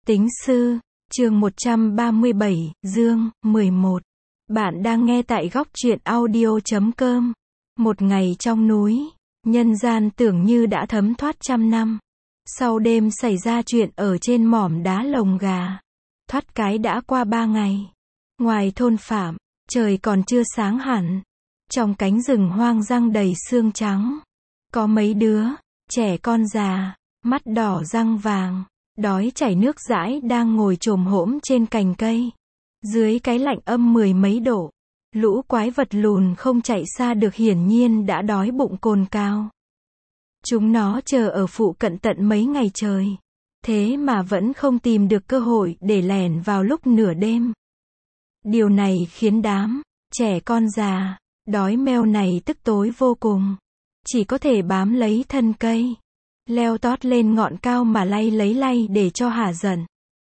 Tính sư, chương 137, Dương, 11. Bạn đang nghe tại góc truyện audio.com. Một ngày trong núi, nhân gian tưởng như đã thấm thoát trăm năm. Sau đêm xảy ra chuyện ở trên mỏm đá Lồng Gà. Thoát cái đã qua 3 ngày. Ngoài thôn Phạm, trời còn chưa sáng hẳn. Trong cánh rừng hoang răng đầy xương trắng. Có mấy đứa, trẻ con già, mắt đỏ răng vàng, đói chảy nước dãi đang ngồi chồm hổm trên cành cây. Dưới cái lạnh âm 10 mấy độ, lũ quái vật lùn không chạy xa được hiển nhiên đã đói bụng cồn cào. Chúng nó chờ ở phụ cận tận mấy ngày trời. Thế mà vẫn không tìm được cơ hội để lẻn vào lúc nửa đêm. Điều này khiến đám trẻ con già, đói meo này tức tối vô cùng. Chỉ có thể bám lấy thân cây, leo tót lên ngọn cao mà lấy lay để cho hả giận.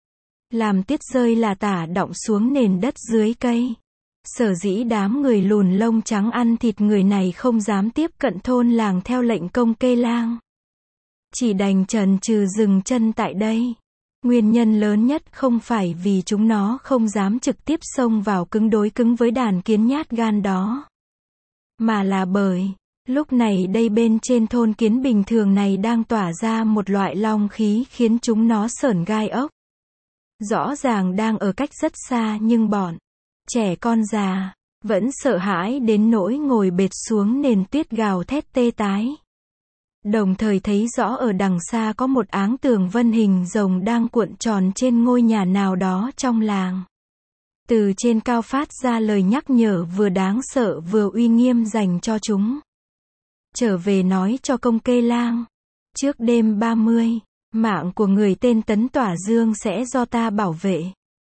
Làm tiết rơi là tả đọng xuống nền đất dưới cây. Sở dĩ đám người lùn lông trắng ăn thịt người này không dám tiếp cận thôn làng theo lệnh công kê lang. Chỉ đành chần chừ dừng chân tại đây. Nguyên nhân lớn nhất không phải vì chúng nó không dám trực tiếp xông vào đối cứng với đàn kiến nhát gan đó. Mà là bởi, lúc này đây bên trên thôn kiến bình thường này đang tỏa ra một loại long khí khiến chúng nó sởn gai ốc. Rõ ràng đang ở cách rất xa nhưng bọn trẻ con già vẫn sợ hãi đến nỗi ngồi bệt xuống nền tuyết gào thét tê tái. Đồng thời thấy rõ ở đằng xa có một áng tường vân hình rồng đang cuộn tròn trên ngôi nhà nào đó trong làng. Từ trên cao phát ra lời nhắc nhở vừa đáng sợ vừa uy nghiêm dành cho chúng. Trở về nói cho công kê lang. Trước đêm 30, mạng của người tên Tấn Tỏa Dương sẽ do ta bảo vệ.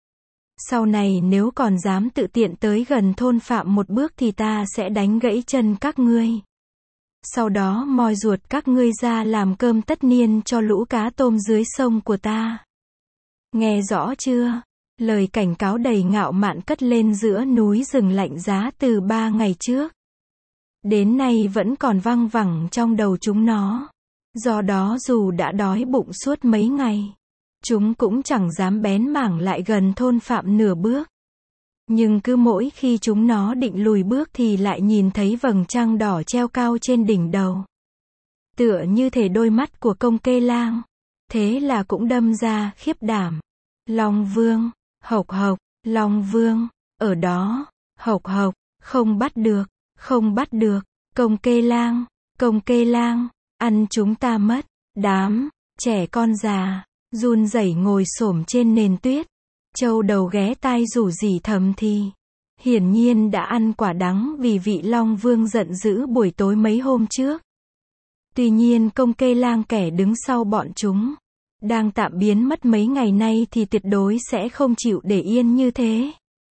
Sau này nếu còn dám tự tiện tới gần thôn Phạm một bước thì ta sẽ đánh gãy chân các ngươi. Sau đó moi ruột các ngươi ra làm cơm tất niên cho lũ cá tôm dưới sông của ta. Nghe rõ chưa? Lời cảnh cáo đầy ngạo mạn cất lên giữa núi rừng lạnh giá từ 3 ngày trước. Đến nay vẫn còn văng vẳng trong đầu chúng nó. Do đó dù đã đói bụng suốt mấy ngày, chúng cũng chẳng dám bén mảng lại gần thôn Phạm nửa bước. Nhưng cứ mỗi khi chúng nó định lùi bước thì lại nhìn thấy vầng trăng đỏ treo cao trên đỉnh đầu. Tựa như thể đôi mắt của công kê lang. Thế là cũng đâm ra khiếp đảm. Long Vương, hộc hộc, Long Vương, ở đó, hộc hộc, không bắt được, không bắt được, công kê lang, ăn chúng ta mất. Đám trẻ con già run rẩy ngồi xổm trên nền tuyết. Châu đầu ghé tai rủ rỉ thầm thì. Hiển nhiên đã ăn quả đắng vì vị Long Vương giận dữ buổi tối mấy hôm trước. Tuy nhiên công kê lang kẻ đứng sau bọn chúng, đang tạm biến mất mấy ngày nay thì tuyệt đối sẽ không chịu để yên như thế.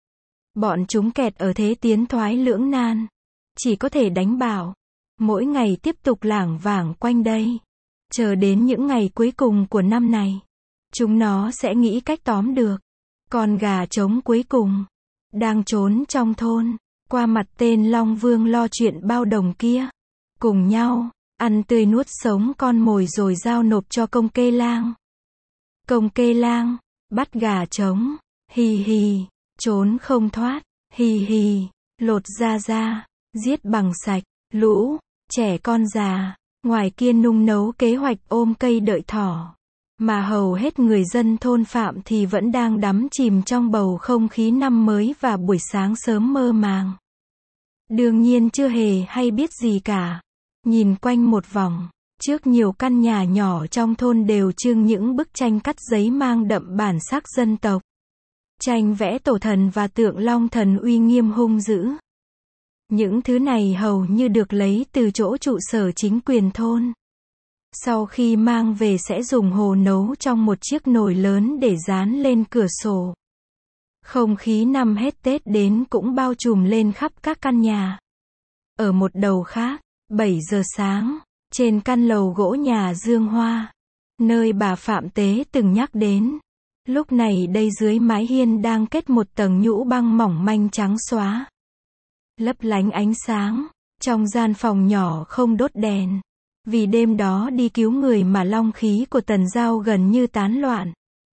Bọn chúng kẹt ở thế tiến thoái lưỡng nan. Chỉ có thể đánh bảo. Mỗi ngày tiếp tục lảng vảng quanh đây. Chờ đến những ngày cuối cùng của năm này. Chúng nó sẽ nghĩ cách tóm được con gà trống cuối cùng, đang trốn trong thôn, qua mặt tên Long Vương lo chuyện bao đồng kia. Cùng nhau, ăn tươi nuốt sống con mồi rồi giao nộp cho công kê lang. Công kê lang, bắt gà trống, hì hì, trốn không thoát, hì hì, lột da ra, giết bằng sạch, lũ trẻ con già, ngoài kia nung nấu kế hoạch ôm cây đợi thỏ. Mà hầu hết người dân thôn Phạm thì vẫn đang đắm chìm trong bầu không khí năm mới và buổi sáng sớm mơ màng. Đương nhiên chưa hề hay biết gì cả. Nhìn quanh một vòng, trước nhiều căn nhà nhỏ trong thôn đều trưng những bức tranh cắt giấy mang đậm bản sắc dân tộc. Tranh vẽ tổ thần và tượng Long Thần uy nghiêm hung dữ. Những thứ này hầu như được lấy từ chỗ trụ sở chính quyền thôn. Sau khi mang về sẽ dùng hồ nấu trong một chiếc nồi lớn để dán lên cửa sổ. Không khí năm hết Tết đến cũng bao trùm lên khắp các căn nhà. Ở một đầu khác, 7 giờ sáng, trên căn lầu gỗ nhà Dương Hoa, nơi bà Phạm Tế từng nhắc đến. Lúc này đây dưới mái hiên đang kết một tầng nhũ băng mỏng manh trắng xóa. Lấp lánh ánh sáng, trong gian phòng nhỏ không đốt đèn. Vì đêm đó đi cứu người mà long khí của Tần Giao gần như tán loạn.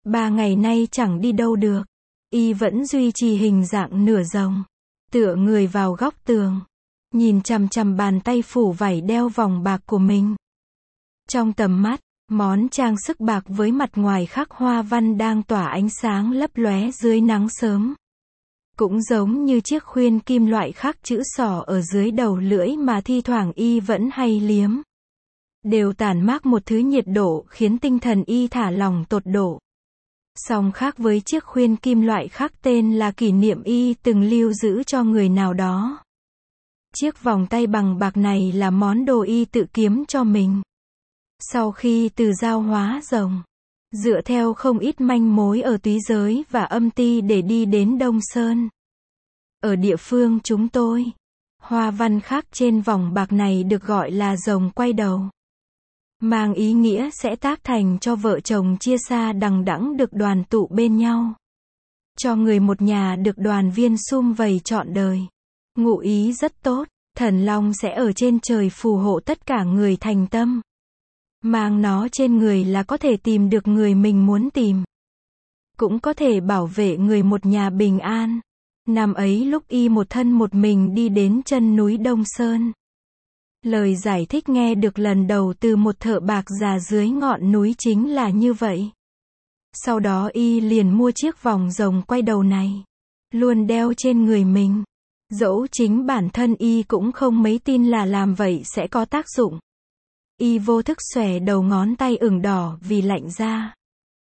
3 ngày nay chẳng đi đâu được. Y vẫn duy trì hình dạng nửa rồng, tựa người vào góc tường, nhìn chằm chằm bàn tay phủ vảy đeo vòng bạc của mình. Trong tầm mắt, món trang sức bạc với mặt ngoài khắc hoa văn đang tỏa ánh sáng lấp lóe dưới nắng sớm. Cũng giống như chiếc khuyên kim loại khắc chữ sỏ ở dưới đầu lưỡi mà thi thoảng Y vẫn hay liếm. Đều tản mát một thứ nhiệt độ khiến tinh thần Y thả lỏng tột độ. Song khác với chiếc khuyên kim loại khắc tên là kỷ niệm Y từng lưu giữ cho người nào đó. Chiếc vòng tay bằng bạc này là món đồ Y tự kiếm cho mình. Sau khi từ giao hóa rồng, dựa theo không ít manh mối ở túy giới và âm ti để đi đến Đông Sơn. Ở địa phương chúng tôi, hoa văn khắc trên vòng bạc này được gọi là rồng quay đầu. Mang ý nghĩa sẽ tác thành cho vợ chồng chia xa đằng đẵng được đoàn tụ bên nhau. Cho người một nhà được đoàn viên sum vầy trọn đời. Ngụ ý rất tốt, thần long sẽ ở trên trời phù hộ tất cả người thành tâm. Mang nó trên người là có thể tìm được người mình muốn tìm. Cũng có thể bảo vệ người một nhà bình an. Năm ấy lúc Y một thân một mình đi đến chân núi Đông Sơn. Lời giải thích nghe được lần đầu từ một thợ bạc già dưới ngọn núi chính là như vậy. Sau đó Y liền mua chiếc vòng rồng quay đầu này, luôn đeo trên người mình. Dẫu chính bản thân Y cũng không mấy tin là làm vậy sẽ có tác dụng. Y vô thức xòe đầu ngón tay ửng đỏ vì lạnh da.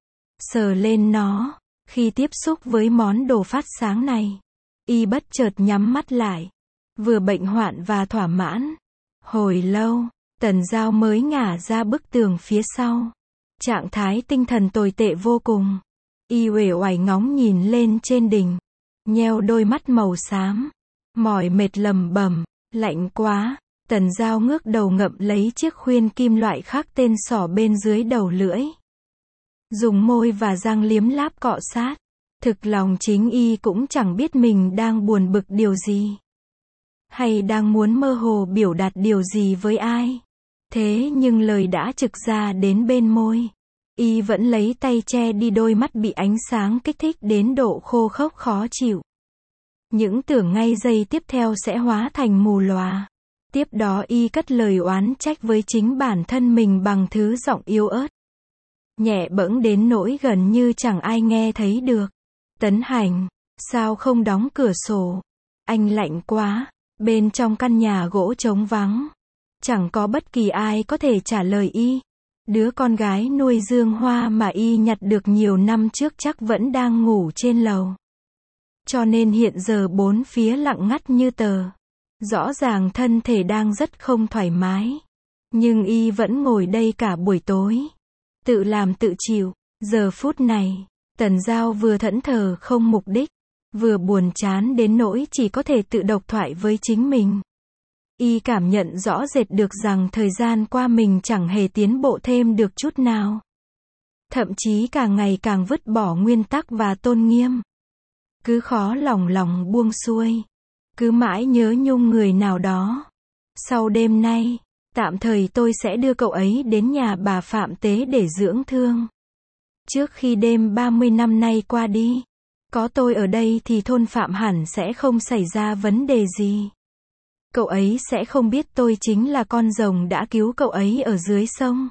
Sờ lên nó, khi tiếp xúc với món đồ phát sáng này, Y bất chợt nhắm mắt lại, vừa bệnh hoạn và thỏa mãn. Hồi lâu, Tần Giao mới ngả ra bức tường phía sau. Trạng thái tinh thần tồi tệ vô cùng. Y uể oải ngóng nhìn lên trên đỉnh, nheo đôi mắt màu xám, mỏi mệt lẩm bẩm, lạnh quá. Tần Giao ngước đầu ngậm lấy chiếc khuyên kim loại khắc tên sỏ bên dưới đầu lưỡi. Dùng môi và răng liếm láp cọ sát. Thực lòng chính Y cũng chẳng biết mình đang buồn bực điều gì. Hay đang muốn mơ hồ biểu đạt điều gì với ai. Thế nhưng lời đã trực ra đến bên môi. Y vẫn lấy tay che đi đôi mắt bị ánh sáng kích thích đến độ khô khốc khó chịu. Những tưởng ngay giây tiếp theo sẽ hóa thành mù lòa. Tiếp đó Y cất lời oán trách với chính bản thân mình bằng thứ giọng yếu ớt. Nhẹ bẫng đến nỗi gần như chẳng ai nghe thấy được. Tấn Hành, sao không đóng cửa sổ? Anh lạnh quá. Bên trong căn nhà gỗ trống vắng, chẳng có bất kỳ ai có thể trả lời Y. Đứa con gái nuôi Dương Hoa mà Y nhặt được nhiều năm trước chắc vẫn đang ngủ trên lầu. Cho nên hiện giờ bốn phía lặng ngắt như tờ. Rõ ràng thân thể đang rất không thoải mái. Nhưng Y vẫn ngồi đây cả buổi tối. Tự làm tự chịu. Giờ phút này, Tần Giao vừa thẫn thờ không mục đích, vừa buồn chán đến nỗi chỉ có thể tự độc thoại với chính mình. Y cảm nhận rõ rệt được rằng thời gian qua mình chẳng hề tiến bộ thêm được chút nào. Thậm chí càng ngày càng vứt bỏ nguyên tắc và tôn nghiêm. Cứ khó lòng buông xuôi. Cứ mãi nhớ nhung người nào đó. Sau đêm nay, tạm thời tôi sẽ đưa cậu ấy đến nhà bà Phạm Tế để dưỡng thương. Trước khi đêm 30 năm nay qua đi, có tôi ở đây thì thôn Phạm hẳn sẽ không xảy ra vấn đề gì. Cậu ấy sẽ không biết tôi chính là con rồng đã cứu cậu ấy ở dưới sông.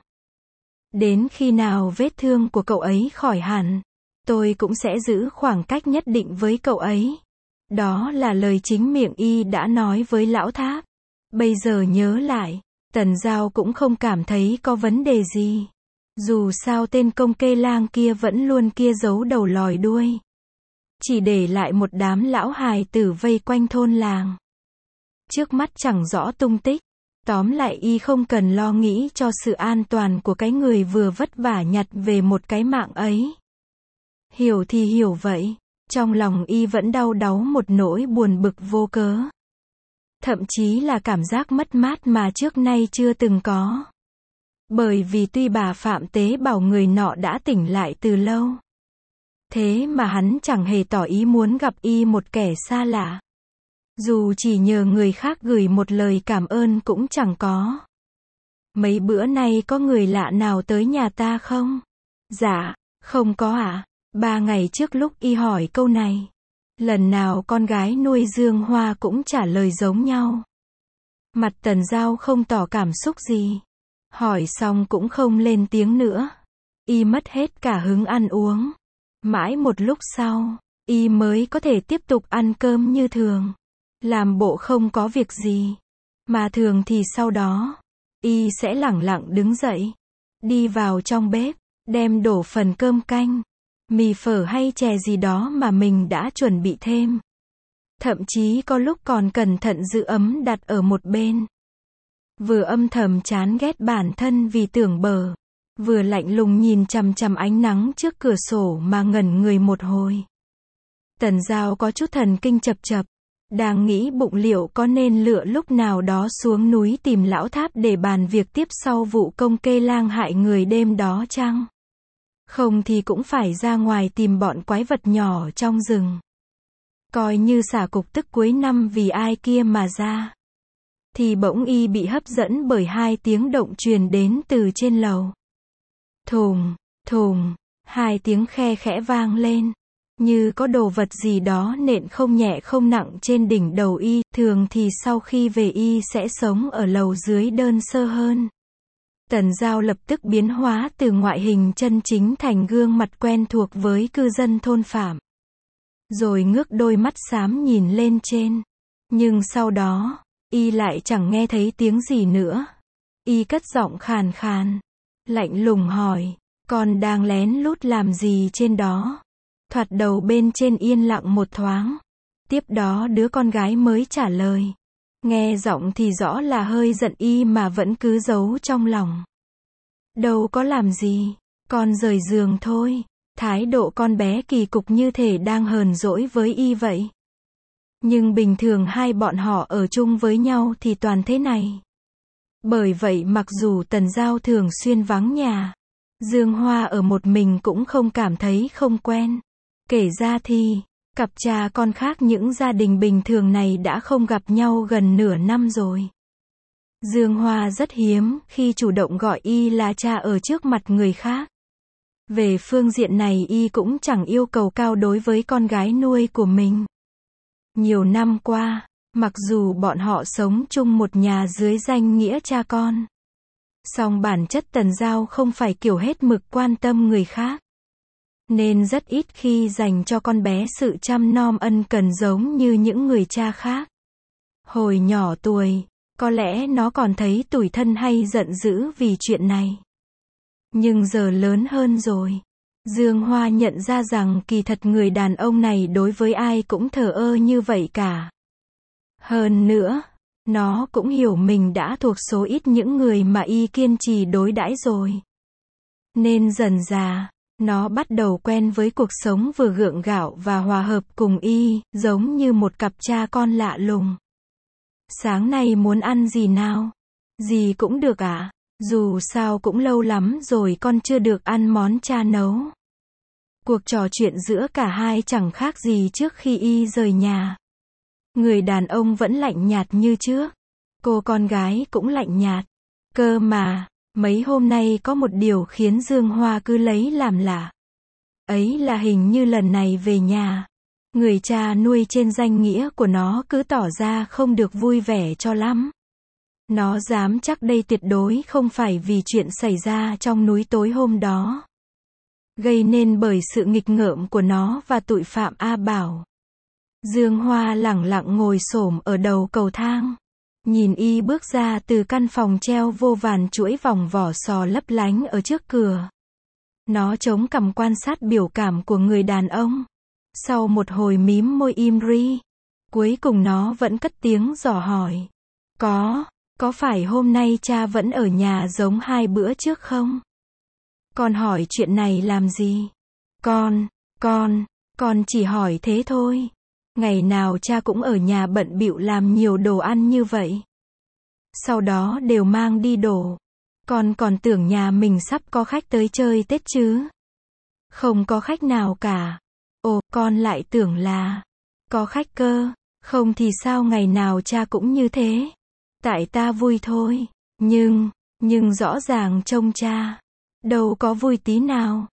Đến khi nào vết thương của cậu ấy khỏi hẳn, tôi cũng sẽ giữ khoảng cách nhất định với cậu ấy. Đó là lời chính miệng Y đã nói với Lão Tháp. Bây giờ nhớ lại, Tần Giao cũng không cảm thấy có vấn đề gì. Dù sao tên công kê lang kia vẫn luôn kia giấu đầu lòi đuôi. Chỉ để lại một đám lão hài tử vây quanh thôn làng. Trước mắt chẳng rõ tung tích. Tóm lại Y không cần lo nghĩ cho sự an toàn của cái người vừa vất vả nhặt về một cái mạng ấy. Hiểu thì hiểu vậy. Trong lòng Y vẫn đau đáu một nỗi buồn bực vô cớ. Thậm chí là cảm giác mất mát mà trước nay chưa từng có. Bởi vì tuy bà Phạm Tế bảo người nọ đã tỉnh lại từ lâu. Thế mà hắn chẳng hề tỏ ý muốn gặp Y một kẻ xa lạ. Dù chỉ nhờ người khác gửi một lời cảm ơn cũng chẳng có. Mấy bữa nay có người lạ nào tới nhà ta không? Dạ, Không có ạ. 3 ngày trước lúc y hỏi câu này, lần nào con gái nuôi Dương Hoa cũng trả lời giống nhau. Mặt Tần Giao không tỏ cảm xúc gì. Hỏi xong cũng không lên tiếng nữa. Y mất hết cả hứng ăn uống. Mãi một lúc sau, y mới có thể tiếp tục ăn cơm như thường. Làm bộ không có việc gì. Mà thường thì sau đó, y sẽ lẳng lặng đứng dậy. Đi vào trong bếp, đem đổ phần cơm canh, mì phở hay chè gì đó mà mình đã chuẩn bị thêm. Thậm chí có lúc còn cẩn thận giữ ấm đặt ở một bên. Vừa âm thầm chán ghét bản thân vì tưởng bở, vừa lạnh lùng nhìn chằm chằm ánh nắng trước cửa sổ mà ngẩn người một hồi. Tần Giao có chút thần kinh chập chập, đang nghĩ bụng liệu có nên lựa lúc nào đó xuống núi tìm lão Tháp để bàn việc tiếp sau vụ công kê lang hại người đêm đó chăng? Không thì cũng phải ra ngoài tìm bọn quái vật nhỏ trong rừng. Coi như xả cục tức cuối năm vì ai kia mà ra. Thì bỗng y bị hấp dẫn bởi 2 tiếng động truyền đến từ trên lầu. Thùng, thùng, 2 tiếng khe khẽ vang lên. Như có đồ vật gì đó nện không nhẹ không nặng trên đỉnh đầu y. Thường thì sau khi về y sẽ sống ở lầu dưới đơn sơ hơn. Tần Giao lập tức biến hóa từ ngoại hình chân chính thành gương mặt quen thuộc với cư dân thôn Phạm. Rồi ngước đôi mắt xám nhìn lên trên. Nhưng sau đó, y lại chẳng nghe thấy tiếng gì nữa. Y cất giọng khàn khàn, lạnh lùng hỏi, con đang lén lút làm gì trên đó? Thoạt đầu bên trên yên lặng một thoáng. Tiếp đó đứa con gái mới trả lời. Nghe giọng thì rõ là hơi giận y mà vẫn cứ giấu trong lòng. Đâu có làm gì, con rời giường thôi. Thái độ con bé kỳ cục như thể đang hờn dỗi với y vậy. Nhưng bình thường hai bọn họ ở chung với nhau thì toàn thế này. Bởi vậy mặc dù Tần Giao thường xuyên vắng nhà, Dương Hoa ở một mình cũng không cảm thấy không quen. Kể ra thì, cặp cha con khác những gia đình bình thường này đã không gặp nhau gần nửa năm rồi. Dương Hoa rất hiếm khi chủ động gọi y là cha ở trước mặt người khác. Về phương diện này y cũng chẳng yêu cầu cao đối với con gái nuôi của mình. Nhiều năm qua, mặc dù bọn họ sống chung một nhà dưới danh nghĩa cha con, song bản chất Tần Giao không phải kiểu hết mực quan tâm người khác. Nên rất ít khi dành cho con bé sự chăm nom ân cần giống như những người cha khác. Hồi nhỏ tuổi, có lẽ nó còn thấy tủi thân hay giận dữ vì chuyện này. Nhưng giờ lớn hơn rồi, Dương Hoa nhận ra rằng kỳ thật người đàn ông này đối với ai cũng thờ ơ như vậy cả. Hơn nữa, nó cũng hiểu mình đã thuộc số ít những người mà y kiên trì đối đãi rồi. Nên dần dà, nó bắt đầu quen với cuộc sống vừa gượng gạo và hòa hợp cùng y, giống như một cặp cha con lạ lùng. Sáng nay muốn ăn gì nào? Gì cũng được ạ. Dù sao cũng lâu lắm rồi con chưa được ăn món cha nấu. Cuộc trò chuyện giữa cả hai chẳng khác gì trước khi y rời nhà. Người đàn ông vẫn lạnh nhạt như trước. Cô con gái cũng lạnh nhạt. Cơ mà, mấy hôm nay có một điều khiến Dương Hoa cứ lấy làm lạ. Ấy là hình như lần này về nhà, người cha nuôi trên danh nghĩa của nó cứ tỏ ra không được vui vẻ cho lắm. Nó dám chắc đây tuyệt đối không phải vì chuyện xảy ra trong núi tối hôm đó, gây nên bởi sự nghịch ngợm của nó và tụi Phạm A Bảo. Dương Hoa lẳng lặng ngồi xổm ở đầu cầu thang, nhìn y bước ra từ căn phòng treo vô vàn chuỗi vòng vỏ sò lấp lánh ở trước cửa. Nó chống cằm quan sát biểu cảm của người đàn ông. Sau một hồi mím môi im ri, cuối cùng nó vẫn cất tiếng dò hỏi. Có phải hôm nay cha vẫn ở nhà giống 2 bữa trước không? Con hỏi chuyện này làm gì? Con chỉ hỏi thế thôi. Ngày nào cha cũng ở nhà bận bịu làm nhiều đồ ăn như vậy. Sau đó đều mang đi đổ. Con còn tưởng nhà mình sắp có khách tới chơi Tết chứ. Không có khách nào cả. Ồ, con lại tưởng là có khách cơ. Không thì sao ngày nào cha cũng như thế. Tại ta vui thôi. Nhưng rõ ràng trông cha đâu có vui tí nào.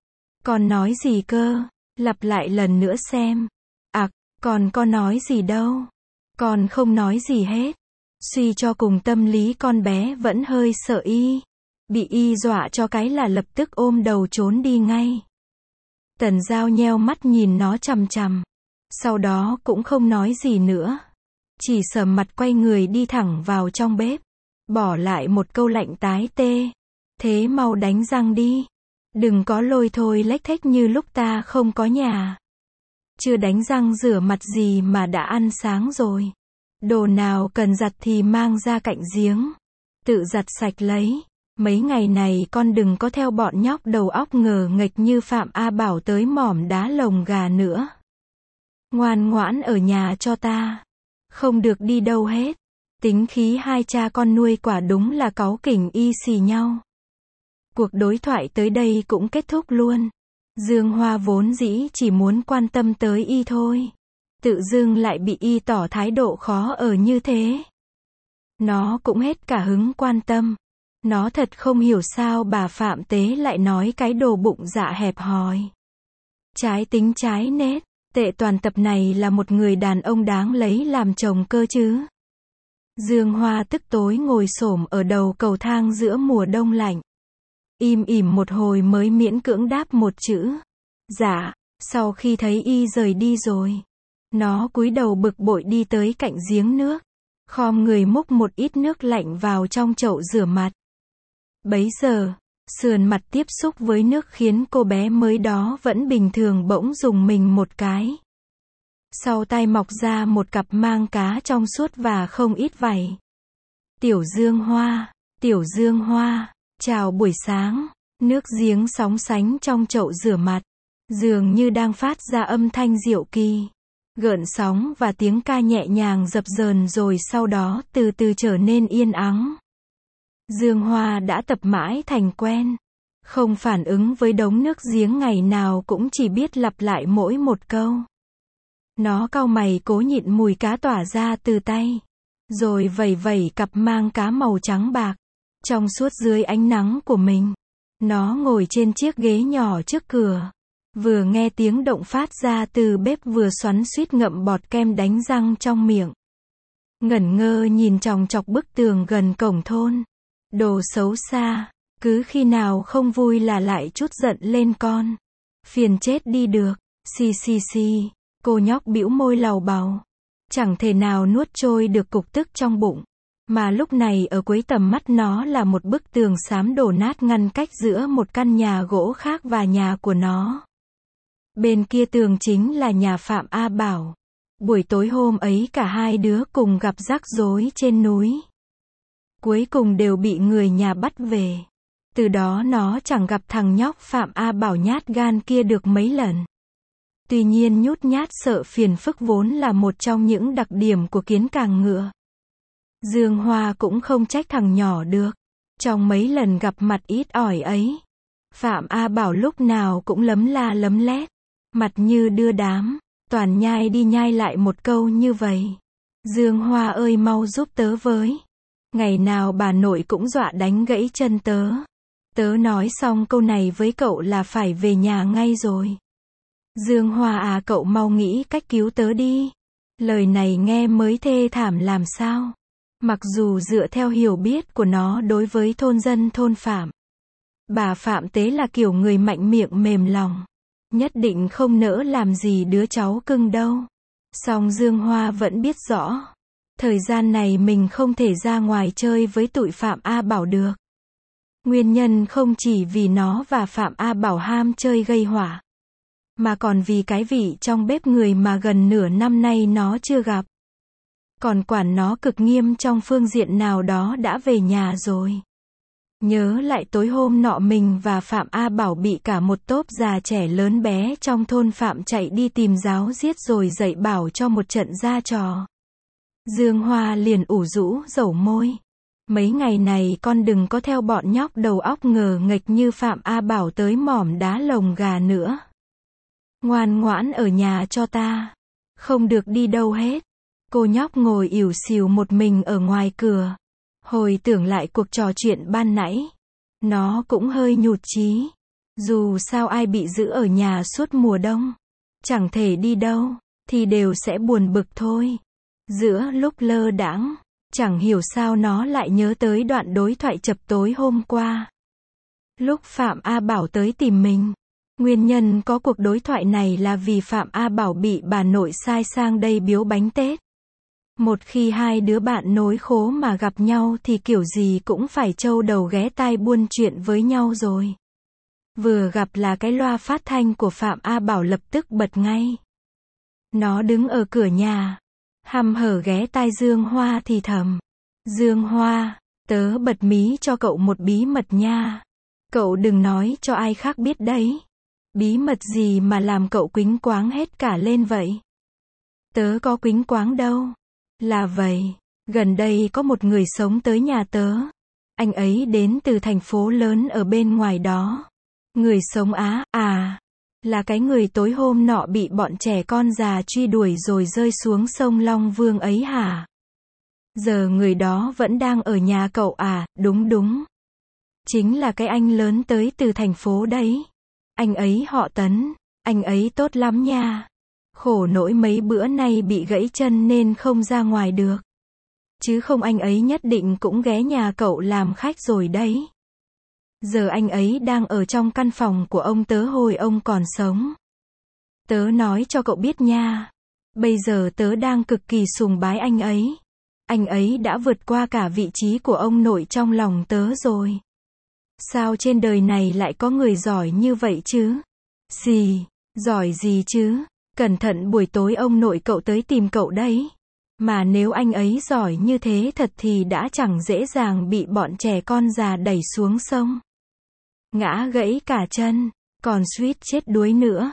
Con nói gì cơ? Lặp lại lần nữa xem. Con có nói gì đâu. Con không nói gì hết. Suy cho cùng tâm lý con bé vẫn hơi sợ y. Bị y dọa cho cái là lập tức ôm đầu trốn đi ngay. Tần Giao nheo mắt nhìn nó chằm chằm. Sau đó cũng không nói gì nữa. Chỉ sầm mặt quay người đi thẳng vào trong bếp. Bỏ lại một câu lạnh tái tê. Thế mau đánh răng đi. Đừng có lôi thôi lếch thếch như lúc ta không có nhà. Chưa đánh răng rửa mặt gì mà đã ăn sáng rồi. Đồ nào cần giặt thì mang ra cạnh giếng. Tự giặt sạch lấy. Mấy ngày này con đừng có theo bọn nhóc đầu óc ngờ nghệch như Phạm A Bảo tới mỏm đá lồng gà nữa. Ngoan ngoãn ở nhà cho ta. Không được đi đâu hết. Tính khí hai cha con nuôi quả đúng là cáu kỉnh y xì nhau. Cuộc đối thoại tới đây cũng kết thúc luôn. Dương Hoa vốn dĩ chỉ muốn quan tâm tới y thôi. Tự dưng lại bị y tỏ thái độ khó ở như thế. Nó cũng hết cả hứng quan tâm. Nó thật không hiểu sao bà Phạm Tế lại nói cái đồ bụng dạ hẹp hòi. Trái tính trái nết, tệ toàn tập này là một người đàn ông đáng lấy làm chồng cơ chứ. Dương Hoa tức tối ngồi xổm ở đầu cầu thang giữa mùa đông lạnh. Im ỉm một hồi mới miễn cưỡng đáp một chữ. Dạ, sau khi thấy y rời đi rồi. Nó cúi đầu bực bội đi tới cạnh giếng nước. Khom người múc một ít nước lạnh vào trong chậu rửa mặt. Bấy giờ, sườn mặt tiếp xúc với nước khiến cô bé mới đó vẫn bình thường bỗng rùng mình một cái. Sau tai mọc ra một cặp mang cá trong suốt và không ít vảy. Tiểu Dương Hoa, chào buổi sáng. Nước giếng sóng sánh trong chậu rửa mặt. Dường như đang phát ra âm thanh diệu kỳ. Gợn sóng và tiếng ca nhẹ nhàng dập dờn rồi sau đó từ từ trở nên yên ắng. Dương Hoa đã tập mãi thành quen. Không phản ứng với đống nước giếng ngày nào cũng chỉ biết lặp lại mỗi một câu. Nó cau mày cố nhịn mùi cá tỏa ra từ tay. Rồi vẩy vẩy cặp mang cá màu trắng bạc. Trong suốt dưới ánh nắng của mình. Nó ngồi trên chiếc ghế nhỏ trước cửa. Vừa nghe tiếng động phát ra từ bếp vừa xoắn suýt ngậm bọt kem đánh răng trong miệng. Ngẩn ngơ nhìn chòng chọc bức tường gần cổng thôn. Đồ xấu xa, cứ khi nào không vui là lại trút giận lên con. Phiền chết đi được, xì, cô nhóc bĩu môi làu bàu. Chẳng thể nào nuốt trôi được cục tức trong bụng. Mà lúc này ở cuối tầm mắt nó là một bức tường xám đổ nát ngăn cách giữa một căn nhà gỗ khác và nhà của nó. Bên kia tường chính là nhà Phạm A Bảo. Buổi tối hôm ấy cả hai đứa cùng gặp rắc rối trên núi. Cuối cùng đều bị người nhà bắt về. Từ đó nó chẳng gặp thằng nhóc Phạm A Bảo nhát gan kia được mấy lần. Tuy nhiên nhút nhát sợ phiền phức vốn là một trong những đặc điểm của kiến càng ngựa. Dương Hoa cũng không trách thằng nhỏ được. Trong mấy lần gặp mặt ít ỏi ấy, Phạm A Bảo lúc nào cũng lấm la lấm lét, mặt như đưa đám, toàn nhai đi nhai lại một câu như vậy. Dương Hoa ơi mau giúp tớ với. Ngày nào bà nội cũng dọa đánh gãy chân tớ. Tớ nói xong câu này với cậu là phải về nhà ngay rồi. Dương Hoa à cậu mau nghĩ cách cứu tớ đi. Lời này nghe mới thê thảm làm sao. Mặc dù dựa theo hiểu biết của nó đối với thôn dân thôn Phạm. Bà Phạm Tế là kiểu người mạnh miệng mềm lòng. Nhất định không nỡ làm gì đứa cháu cưng đâu. Song Dương Hoa vẫn biết rõ. Thời gian này mình không thể ra ngoài chơi với tụi Phạm A Bảo được. Nguyên nhân không chỉ vì nó và Phạm A Bảo ham chơi gây họa. Mà còn vì cái vị trong bếp người mà gần nửa năm nay nó chưa gặp. Còn quản nó cực nghiêm trong phương diện nào đó đã về nhà rồi. Nhớ lại tối hôm nọ mình và Phạm A Bảo bị cả một tốp già trẻ lớn bé trong thôn Phạm chạy đi tìm giáo giết rồi dạy bảo cho một trận ra trò. Dương Hoa liền ủ rũ dẩu môi. Mấy ngày này con đừng có theo bọn nhóc đầu óc ngờ nghệch như Phạm A Bảo tới mỏm đá lồng gà nữa. Ngoan ngoãn ở nhà cho ta. Không được đi đâu hết. Cô nhóc ngồi ỉu xìu một mình ở ngoài cửa. Hồi tưởng lại cuộc trò chuyện ban nãy. Nó cũng hơi nhụt chí. Dù sao ai bị giữ ở nhà suốt mùa đông, chẳng thể đi đâu, thì đều sẽ buồn bực thôi. Giữa lúc lơ đãng, chẳng hiểu sao nó lại nhớ tới đoạn đối thoại chập tối hôm qua. Lúc Phạm A Bảo tới tìm mình. Nguyên nhân có cuộc đối thoại này là vì Phạm A Bảo bị bà nội sai sang đây biếu bánh Tết. Một khi hai đứa bạn nối khố mà gặp nhau thì kiểu gì cũng phải trâu đầu ghé tai buôn chuyện với nhau rồi. Vừa gặp là cái loa phát thanh của Phạm A Bảo lập tức bật ngay. Nó đứng ở cửa nhà, hăm hở ghé tai Dương Hoa thì thầm. Dương Hoa, tớ bật mí cho cậu một bí mật nha. Cậu đừng nói cho ai khác biết đấy. Bí mật gì mà làm cậu quýnh quáng hết cả lên vậy? Tớ có quýnh quáng đâu. Là vậy, gần đây có một người sống tới nhà tớ. Anh ấy đến từ thành phố lớn ở bên ngoài đó. Người sống Á, là cái người tối hôm nọ bị bọn trẻ con già truy đuổi rồi rơi xuống sông Long Vương ấy hả? Giờ người đó vẫn đang ở nhà cậu à? Đúng đúng. Chính là cái anh lớn tới từ thành phố đấy. Anh ấy họ Tấn, anh ấy tốt lắm nha. Khổ nỗi mấy bữa nay bị gãy chân nên không ra ngoài được. Chứ không anh ấy nhất định cũng ghé nhà cậu làm khách rồi đấy. Giờ anh ấy đang ở trong căn phòng của ông tớ hồi ông còn sống. Tớ nói cho cậu biết nha. Bây giờ tớ đang cực kỳ sùng bái anh ấy. Anh ấy đã vượt qua cả vị trí của ông nội trong lòng tớ rồi. Sao trên đời này lại có người giỏi như vậy chứ? Gì? Giỏi gì chứ? Cẩn thận buổi tối ông nội cậu tới tìm cậu đấy. Mà nếu anh ấy giỏi như thế thật thì đã chẳng dễ dàng bị bọn trẻ con già đẩy xuống sông. Ngã gãy cả chân, còn suýt chết đuối nữa.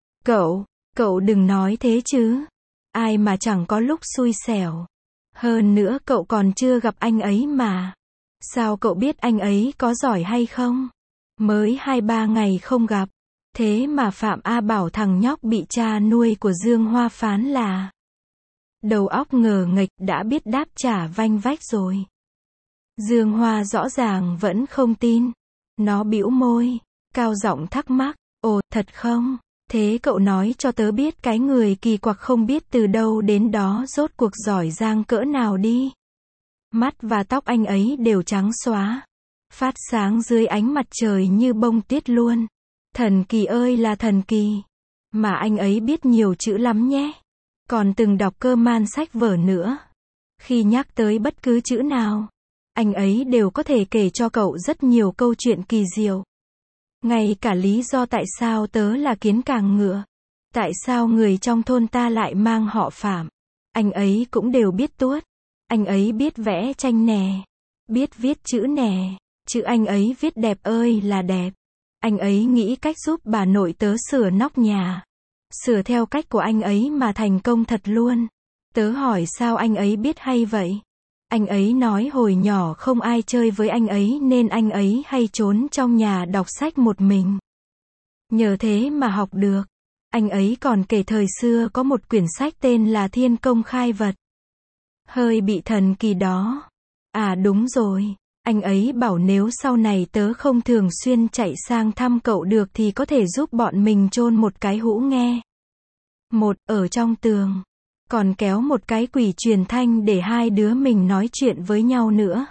Cậu đừng nói thế chứ. Ai mà chẳng có lúc xui xẻo. Hơn nữa cậu còn chưa gặp anh ấy mà. Sao cậu biết anh ấy có giỏi hay không? Mới 2-3 ngày không gặp. Thế mà Phạm A Bảo thằng nhóc bị cha nuôi của Dương Hoa phán là đầu óc ngờ nghệch đã biết đáp trả vanh vách rồi. Dương Hoa rõ ràng vẫn không tin. Nó bĩu môi, cao giọng thắc mắc. Ồ, thật không? Thế cậu nói cho tớ biết cái người kỳ quặc không biết từ đâu đến đó rốt cuộc giỏi giang cỡ nào đi. Mắt và tóc anh ấy đều trắng xóa. Phát sáng dưới ánh mặt trời như bông tuyết luôn. Thần kỳ ơi là thần kỳ. Mà anh ấy biết nhiều chữ lắm nhé. Còn từng đọc cơ man sách vở nữa. Khi nhắc tới bất cứ chữ nào, anh ấy đều có thể kể cho cậu rất nhiều câu chuyện kỳ diệu. Ngay cả lý do tại sao tớ là kiến càng ngựa. Tại sao người trong thôn ta lại mang họ Phạm. Anh ấy cũng đều biết tuốt. Anh ấy biết vẽ tranh nè. Biết viết chữ nè. Chữ anh ấy viết đẹp ơi là đẹp. Anh ấy nghĩ cách giúp bà nội tớ sửa nóc nhà. Sửa theo cách của anh ấy mà thành công thật luôn. Tớ hỏi sao anh ấy biết hay vậy? Anh ấy nói hồi nhỏ không ai chơi với anh ấy nên anh ấy hay trốn trong nhà đọc sách một mình. Nhờ thế mà học được. Anh ấy còn kể thời xưa có một quyển sách tên là Thiên Công Khai Vật. Hơi bị thần kỳ đó. À đúng rồi. Anh ấy bảo nếu sau này tớ không thường xuyên chạy sang thăm cậu được thì có thể giúp bọn mình chôn một cái hũ nghe. Một, ở trong tường. Còn kéo một cái quỷ truyền thanh để hai đứa mình nói chuyện với nhau nữa.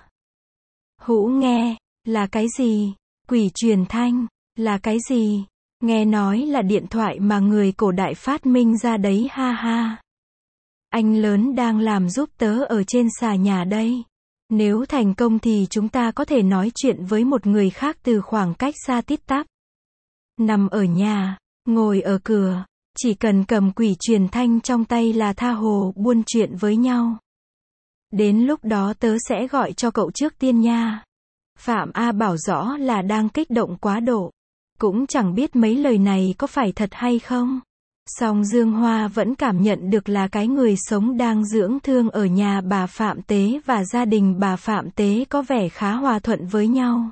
Hũ nghe, là cái gì? Quỷ truyền thanh, là cái gì? Nghe nói là điện thoại mà người cổ đại phát minh ra đấy ha ha. Anh lớn đang làm giúp tớ ở trên xà nhà đây. Nếu thành công thì chúng ta có thể nói chuyện với một người khác từ khoảng cách xa tít tắp. Nằm ở nhà, ngồi ở cửa, chỉ cần cầm quỷ truyền thanh trong tay là tha hồ buôn chuyện với nhau. Đến lúc đó tớ sẽ gọi cho cậu trước tiên nha. Phạm A Bảo rõ là đang kích động quá độ. Cũng chẳng biết mấy lời này có phải thật hay không. Song Dương Hoa vẫn cảm nhận được là cái người sống đang dưỡng thương ở nhà bà Phạm Tế và gia đình bà Phạm Tế có vẻ khá hòa thuận với nhau.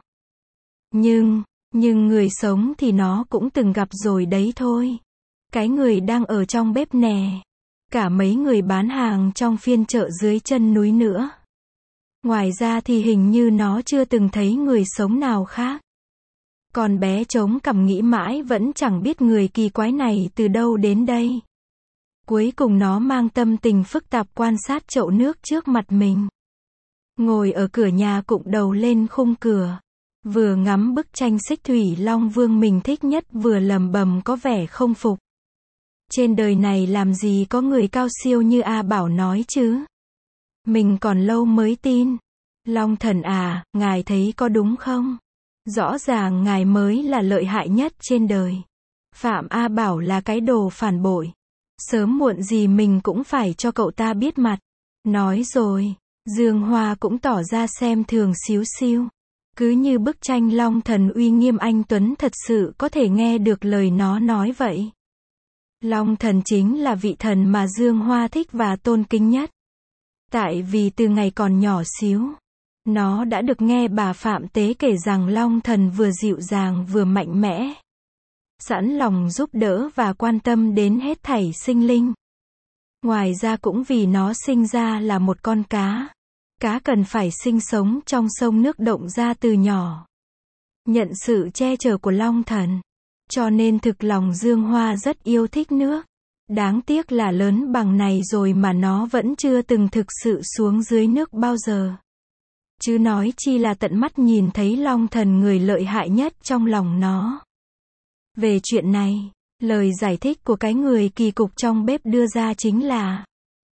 Nhưng người sống thì nó cũng từng gặp rồi đấy thôi. Cái người đang ở trong bếp nè. Cả mấy người bán hàng trong phiên chợ dưới chân núi nữa. Ngoài ra thì hình như nó chưa từng thấy người sống nào khác. Con bé chống cằm nghĩ mãi vẫn chẳng biết người kỳ quái này từ đâu đến đây. Cuối cùng nó mang tâm tình phức tạp quan sát chậu nước trước mặt mình. Ngồi ở cửa nhà cụm đầu lên khung cửa. Vừa ngắm bức tranh xích thủy long vương mình thích nhất vừa lầm bầm có vẻ không phục. Trên đời này làm gì có người cao siêu như A Bảo nói chứ. Mình còn lâu mới tin. Long thần à, ngài thấy có đúng không? Rõ ràng ngài mới là lợi hại nhất trên đời. Phạm A Bảo là cái đồ phản bội. Sớm muộn gì mình cũng phải cho cậu ta biết mặt. Nói rồi, Dương Hoa cũng tỏ ra xem thường xíu xiu. Cứ như bức tranh Long thần uy nghiêm anh tuấn thật sự có thể nghe được lời nó nói vậy. Long thần chính là vị thần mà Dương Hoa thích và tôn kính nhất. Tại vì từ ngày còn nhỏ xíu, nó đã được nghe bà Phạm Tế kể rằng Long thần vừa dịu dàng vừa mạnh mẽ, sẵn lòng giúp đỡ và quan tâm đến hết thảy sinh linh. Ngoài ra cũng vì nó sinh ra là một con cá. Cá cần phải sinh sống trong sông nước động ra từ nhỏ. Nhận sự che chở của Long thần. Cho nên thực lòng Dương Hoa rất yêu thích nước. Đáng tiếc là lớn bằng này rồi mà nó vẫn chưa từng thực sự xuống dưới nước bao giờ. Chứ nói chi là tận mắt nhìn thấy Long thần người lợi hại nhất trong lòng nó. Về chuyện này, lời giải thích của cái người kỳ cục trong bếp đưa ra chính là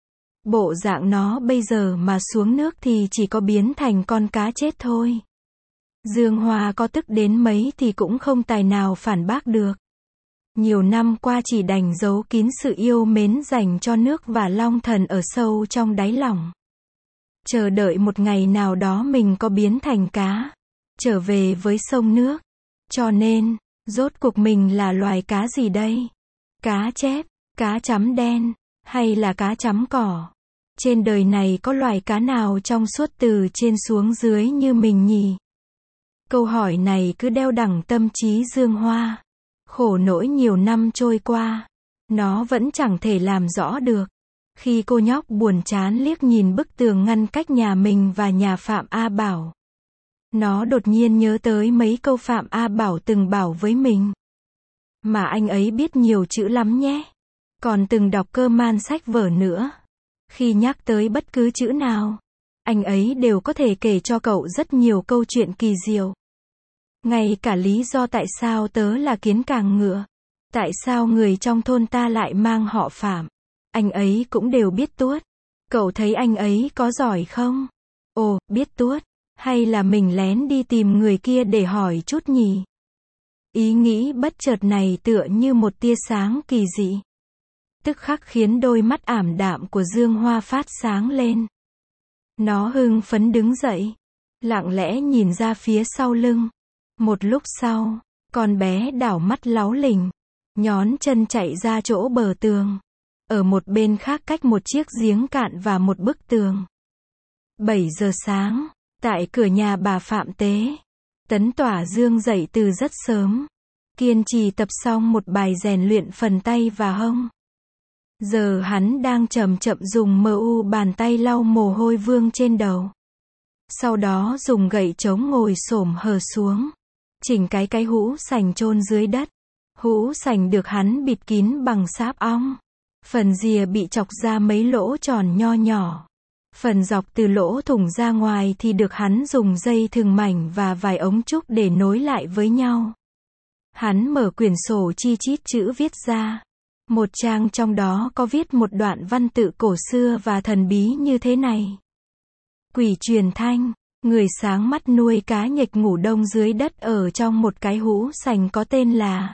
bộ dạng nó bây giờ mà xuống nước thì chỉ có biến thành con cá chết thôi. Dương Hoa có tức đến mấy thì cũng không tài nào phản bác được. Nhiều năm qua chỉ đành giấu kín sự yêu mến dành cho nước và Long thần ở sâu trong đáy lòng. Chờ đợi một ngày nào đó mình có biến thành cá, trở về với sông nước. Cho nên, rốt cuộc mình là loài cá gì đây? Cá chép, cá chấm đen, hay là cá chấm cỏ? Trên đời này có loài cá nào trong suốt từ trên xuống dưới như mình nhỉ? Câu hỏi này cứ đeo đẳng tâm trí Dương Hoa. Khổ nỗi nhiều năm trôi qua, nó vẫn chẳng thể làm rõ được. Khi cô nhóc buồn chán liếc nhìn bức tường ngăn cách nhà mình và nhà Phạm A Bảo, nó đột nhiên nhớ tới mấy câu Phạm A Bảo từng bảo với mình. Mà anh ấy biết nhiều chữ lắm nhé. Còn từng đọc cơ man sách vở nữa. Khi nhắc tới bất cứ chữ nào, anh ấy đều có thể kể cho cậu rất nhiều câu chuyện kỳ diệu. Ngay cả lý do tại sao tớ là kiến càng ngựa, tại sao người trong thôn ta lại mang họ Phạm, anh ấy cũng đều biết tuốt. Cậu thấy anh ấy có giỏi không? Ồ, biết tuốt. Hay là mình lén đi tìm người kia để hỏi chút nhỉ? Ý nghĩ bất chợt này tựa như một tia sáng kỳ dị. Tức khắc khiến đôi mắt ảm đạm của Dương Hoa phát sáng lên. Nó hưng phấn đứng dậy, lặng lẽ nhìn ra phía sau lưng. Một lúc sau, con bé đảo mắt láu lỉnh, nhón chân chạy ra chỗ bờ tường. Ở một bên khác cách một chiếc giếng cạn và một bức tường. 7 giờ sáng, tại cửa nhà bà Phạm Tế, Tấn Tỏa Dương dậy từ rất sớm, kiên trì tập xong một bài rèn luyện phần tay và hông. Giờ hắn đang chậm chậm dùng bàn tay lau mồ hôi vương trên đầu. Sau đó dùng gậy trống ngồi xổm hờ xuống, chỉnh cái hũ sành chôn dưới đất. Hũ sành được hắn bịt kín bằng sáp ong. Phần rìa bị chọc ra mấy lỗ tròn nho nhỏ. Phần dọc từ lỗ thủng ra ngoài thì được hắn dùng dây thừng mảnh và vài ống trúc để nối lại với nhau. Hắn mở quyển sổ chi chít chữ viết ra. Một trang trong đó có viết một đoạn văn tự cổ xưa và thần bí như thế này. Quỷ truyền thanh, người sáng mắt nuôi cá nhịch ngủ đông dưới đất ở trong một cái hũ sành có tên là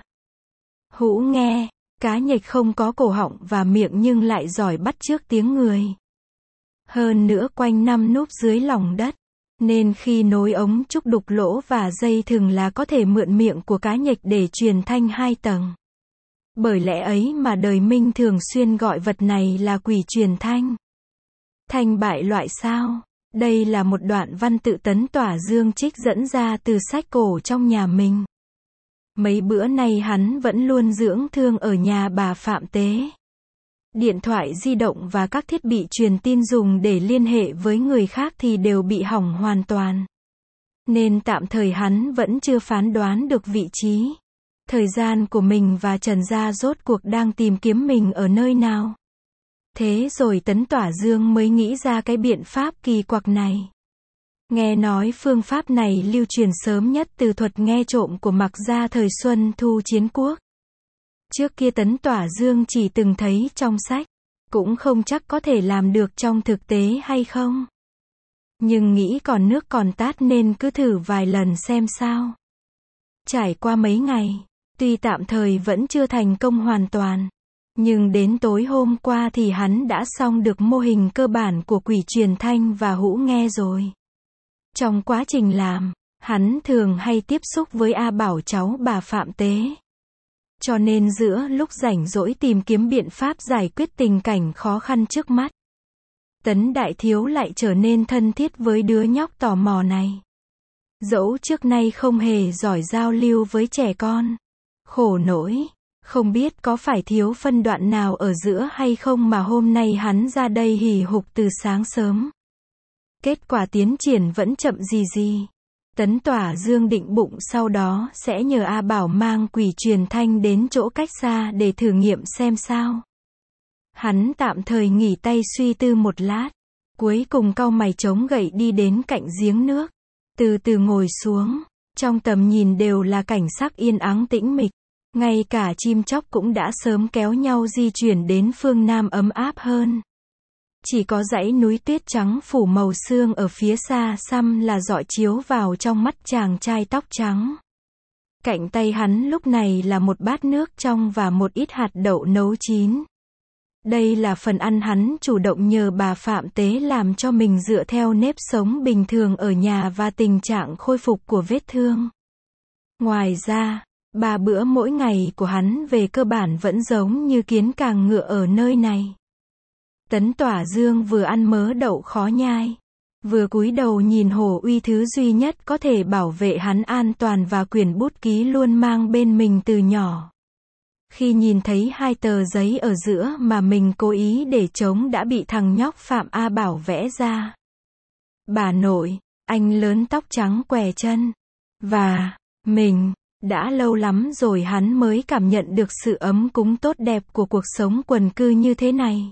Hũ Nghe. Cá nhịch không có cổ họng và miệng nhưng lại giỏi bắt chước tiếng người. Hơn nữa quanh năm núp dưới lòng đất, nên khi nối ống trúc đục lỗ và dây thừng là có thể mượn miệng của cá nhịch để truyền thanh 2 tầng. Bởi lẽ ấy mà đời Minh thường xuyên gọi vật này là quỷ truyền thanh. Thanh bại loại sao? Đây là một đoạn văn tự Tấn Tỏa Dương trích dẫn ra từ sách cổ trong nhà mình. Mấy bữa nay hắn vẫn luôn dưỡng thương ở nhà bà Phạm Tế. Điện thoại di động và các thiết bị truyền tin dùng để liên hệ với người khác thì đều bị hỏng hoàn toàn. nên tạm thời hắn vẫn chưa phán đoán được vị trí, thời gian của mình và Trần gia rốt cuộc đang tìm kiếm mình ở nơi nào. Thế rồi Tấn Tỏa Dương mới nghĩ ra cái biện pháp kỳ quặc này. Nghe nói phương pháp này lưu truyền sớm nhất từ thuật nghe trộm của Mạc gia thời Xuân Thu Chiến Quốc. Trước kia Tấn Tỏa Dương chỉ từng thấy trong sách, cũng không chắc có thể làm được trong thực tế hay không. Nhưng nghĩ còn nước còn tát nên cứ thử vài lần xem sao. Trải qua mấy ngày, tuy tạm thời vẫn chưa thành công hoàn toàn, nhưng đến tối hôm qua thì hắn đã xong được mô hình cơ bản của quỷ truyền thanh và hũ nghe rồi. Trong quá trình làm, hắn thường hay tiếp xúc với A Bảo cháu bà Phạm Tế. Cho nên giữa lúc rảnh rỗi tìm kiếm biện pháp giải quyết tình cảnh khó khăn trước mắt, Tấn Đại Thiếu lại trở nên thân thiết với đứa nhóc tò mò này. Dẫu trước nay không hề giỏi giao lưu với trẻ con. Khổ nỗi, không biết có phải thiếu phân đoạn nào ở giữa hay không mà hôm nay hắn ra đây hì hục từ sáng sớm. Kết quả tiến triển vẫn chậm gì. Tấn Tỏa Dương định bụng sau đó sẽ nhờ A Bảo mang quỷ truyền thanh đến chỗ cách xa để thử nghiệm xem sao. Hắn tạm thời nghỉ tay suy tư một lát, cuối cùng cau mày chống gậy đi đến cạnh giếng nước, từ từ ngồi xuống. Trong tầm nhìn đều là cảnh sắc yên ắng tĩnh mịch, ngay cả chim chóc cũng đã sớm kéo nhau di chuyển đến phương Nam ấm áp hơn. Chỉ có dãy núi tuyết trắng phủ màu sương ở phía xa xăm là rọi chiếu vào trong mắt chàng trai tóc trắng. Cạnh tay hắn lúc này là một bát nước trong và một ít hạt đậu nấu chín. Đây là phần ăn hắn chủ động nhờ bà Phạm Tế làm cho mình dựa theo nếp sống bình thường ở nhà và tình trạng khôi phục của vết thương. Ngoài ra, 3 bữa mỗi ngày của hắn về cơ bản vẫn giống như kiến càng ngựa ở nơi này. Tấn Tỏa Dương vừa ăn mớ đậu khó nhai, vừa cúi đầu nhìn Hồ Uy thứ duy nhất có thể bảo vệ hắn an toàn và quyển bút ký luôn mang bên mình từ nhỏ. Khi nhìn thấy 2 tờ giấy ở giữa mà mình cố ý để trống đã bị thằng nhóc Phạm A Bảo vẽ ra. Bà nội, anh lớn tóc trắng què chân, và mình, đã lâu lắm rồi hắn mới cảm nhận được sự ấm cúng tốt đẹp của cuộc sống quần cư như thế này.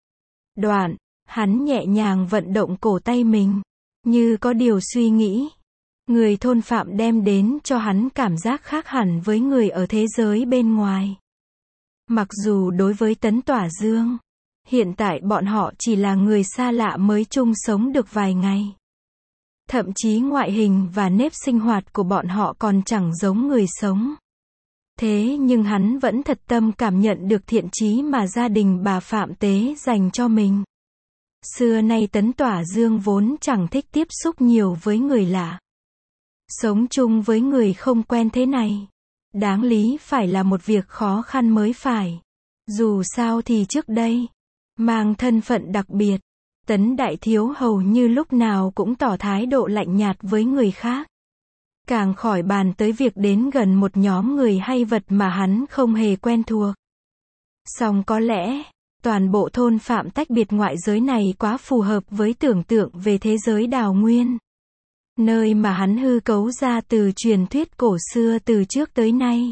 Đoạn, hắn nhẹ nhàng vận động cổ tay mình, như có điều suy nghĩ. Người thôn Phạm đem đến cho hắn cảm giác khác hẳn với người ở thế giới bên ngoài. Mặc dù đối với Tấn Tỏa Dương, hiện tại bọn họ chỉ là người xa lạ mới chung sống được vài ngày. Thậm chí ngoại hình và nếp sinh hoạt của bọn họ còn chẳng giống người sống. Thế nhưng hắn vẫn thật tâm cảm nhận được thiện chí mà gia đình bà Phạm Tế dành cho mình. Xưa nay Tấn Tỏa Dương vốn chẳng thích tiếp xúc nhiều với người lạ. Sống chung với người không quen thế này, đáng lý phải là một việc khó khăn mới phải. Dù sao thì trước đây, mang thân phận đặc biệt, Tấn Đại Thiếu hầu như lúc nào cũng tỏ thái độ lạnh nhạt với người khác. Càng khỏi bàn tới việc đến gần một nhóm người hay vật mà hắn không hề quen thuộc. Song có lẽ, toàn bộ thôn Phạm tách biệt ngoại giới này quá phù hợp với tưởng tượng về thế giới đào nguyên. Nơi mà hắn hư cấu ra từ truyền thuyết cổ xưa từ trước tới nay.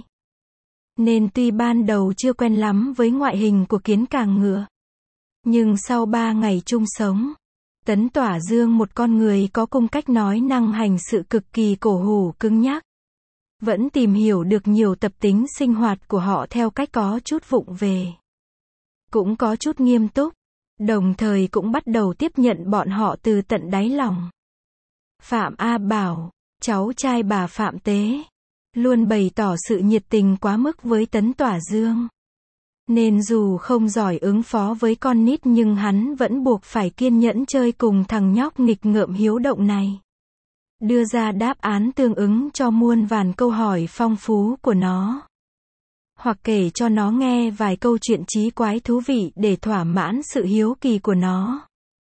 Nên tuy ban đầu chưa quen lắm với ngoại hình của kiến càng ngựa, nhưng sau 3 ngày chung sống, Tấn Tỏa Dương một con người có cung cách nói năng hành sự cực kỳ cổ hủ cứng nhắc. Vẫn tìm hiểu được nhiều tập tính sinh hoạt của họ theo cách có chút vụng về, cũng có chút nghiêm túc, đồng thời cũng bắt đầu tiếp nhận bọn họ từ tận đáy lòng. Phạm A Bảo, cháu trai bà Phạm Tế, luôn bày tỏ sự nhiệt tình quá mức với Tấn Tỏa Dương. Nên dù không giỏi ứng phó với con nít nhưng hắn vẫn buộc phải kiên nhẫn chơi cùng thằng nhóc nghịch ngợm hiếu động này. Đưa ra đáp án tương ứng cho muôn vàn câu hỏi phong phú của nó. Hoặc kể cho nó nghe vài câu chuyện chí quái thú vị để thỏa mãn sự hiếu kỳ của nó.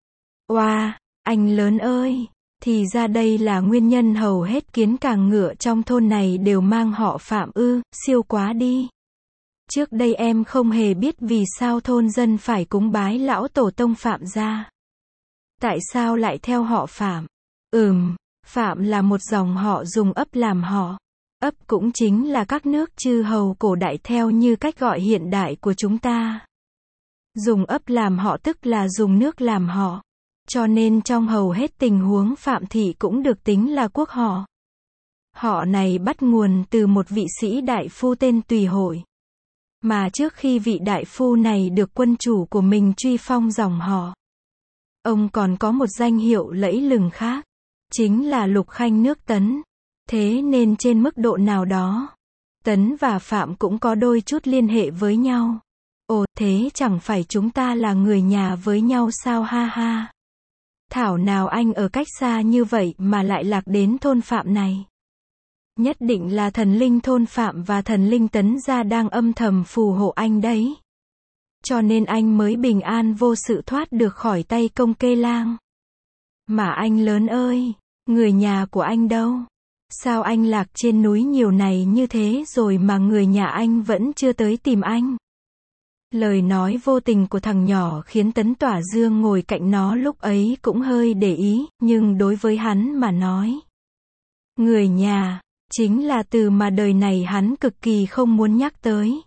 Oa, anh lớn ơi! Thì ra đây là nguyên nhân hầu hết kiến càng ngựa trong thôn này đều mang họ Phạm ư, siêu quá đi. Trước đây em không hề biết vì sao thôn dân phải cúng bái lão tổ tông Phạm gia. Tại sao lại theo họ Phạm? Phạm là một dòng họ dùng ấp làm họ. Ấp cũng chính là các nước chư hầu cổ đại theo như cách gọi hiện đại của chúng ta. Dùng ấp làm họ tức là dùng nước làm họ. Cho nên trong hầu hết tình huống Phạm thị cũng được tính là quốc họ. Họ này bắt nguồn từ một vị sĩ đại phu tên Tùy Hội. Mà trước khi vị đại phu này được quân chủ của mình truy phong dòng họ, ông còn có một danh hiệu lẫy lừng khác, chính là Lục Khanh nước Tấn. Thế nên trên mức độ nào đó, Tấn và Phạm cũng có đôi chút liên hệ với nhau. Ồ, thế chẳng phải chúng ta là người nhà với nhau sao ha ha. Thảo nào anh ở cách xa như vậy mà lại lạc đến thôn Phạm này. Nhất định là thần linh thôn Phạm và thần linh Tấn gia đang âm thầm phù hộ anh đấy. Cho nên anh mới bình an vô sự thoát được khỏi tay công kê lang. Mà anh lớn ơi, người nhà của anh đâu? Sao anh lạc trên núi nhiều này như thế rồi mà người nhà anh vẫn chưa tới tìm anh? Lời nói vô tình của thằng nhỏ khiến Tấn Tỏa Dương ngồi cạnh nó lúc ấy cũng hơi để ý, nhưng đối với hắn mà nói, người nhà chính là từ mà đời này hắn cực kỳ không muốn nhắc tới.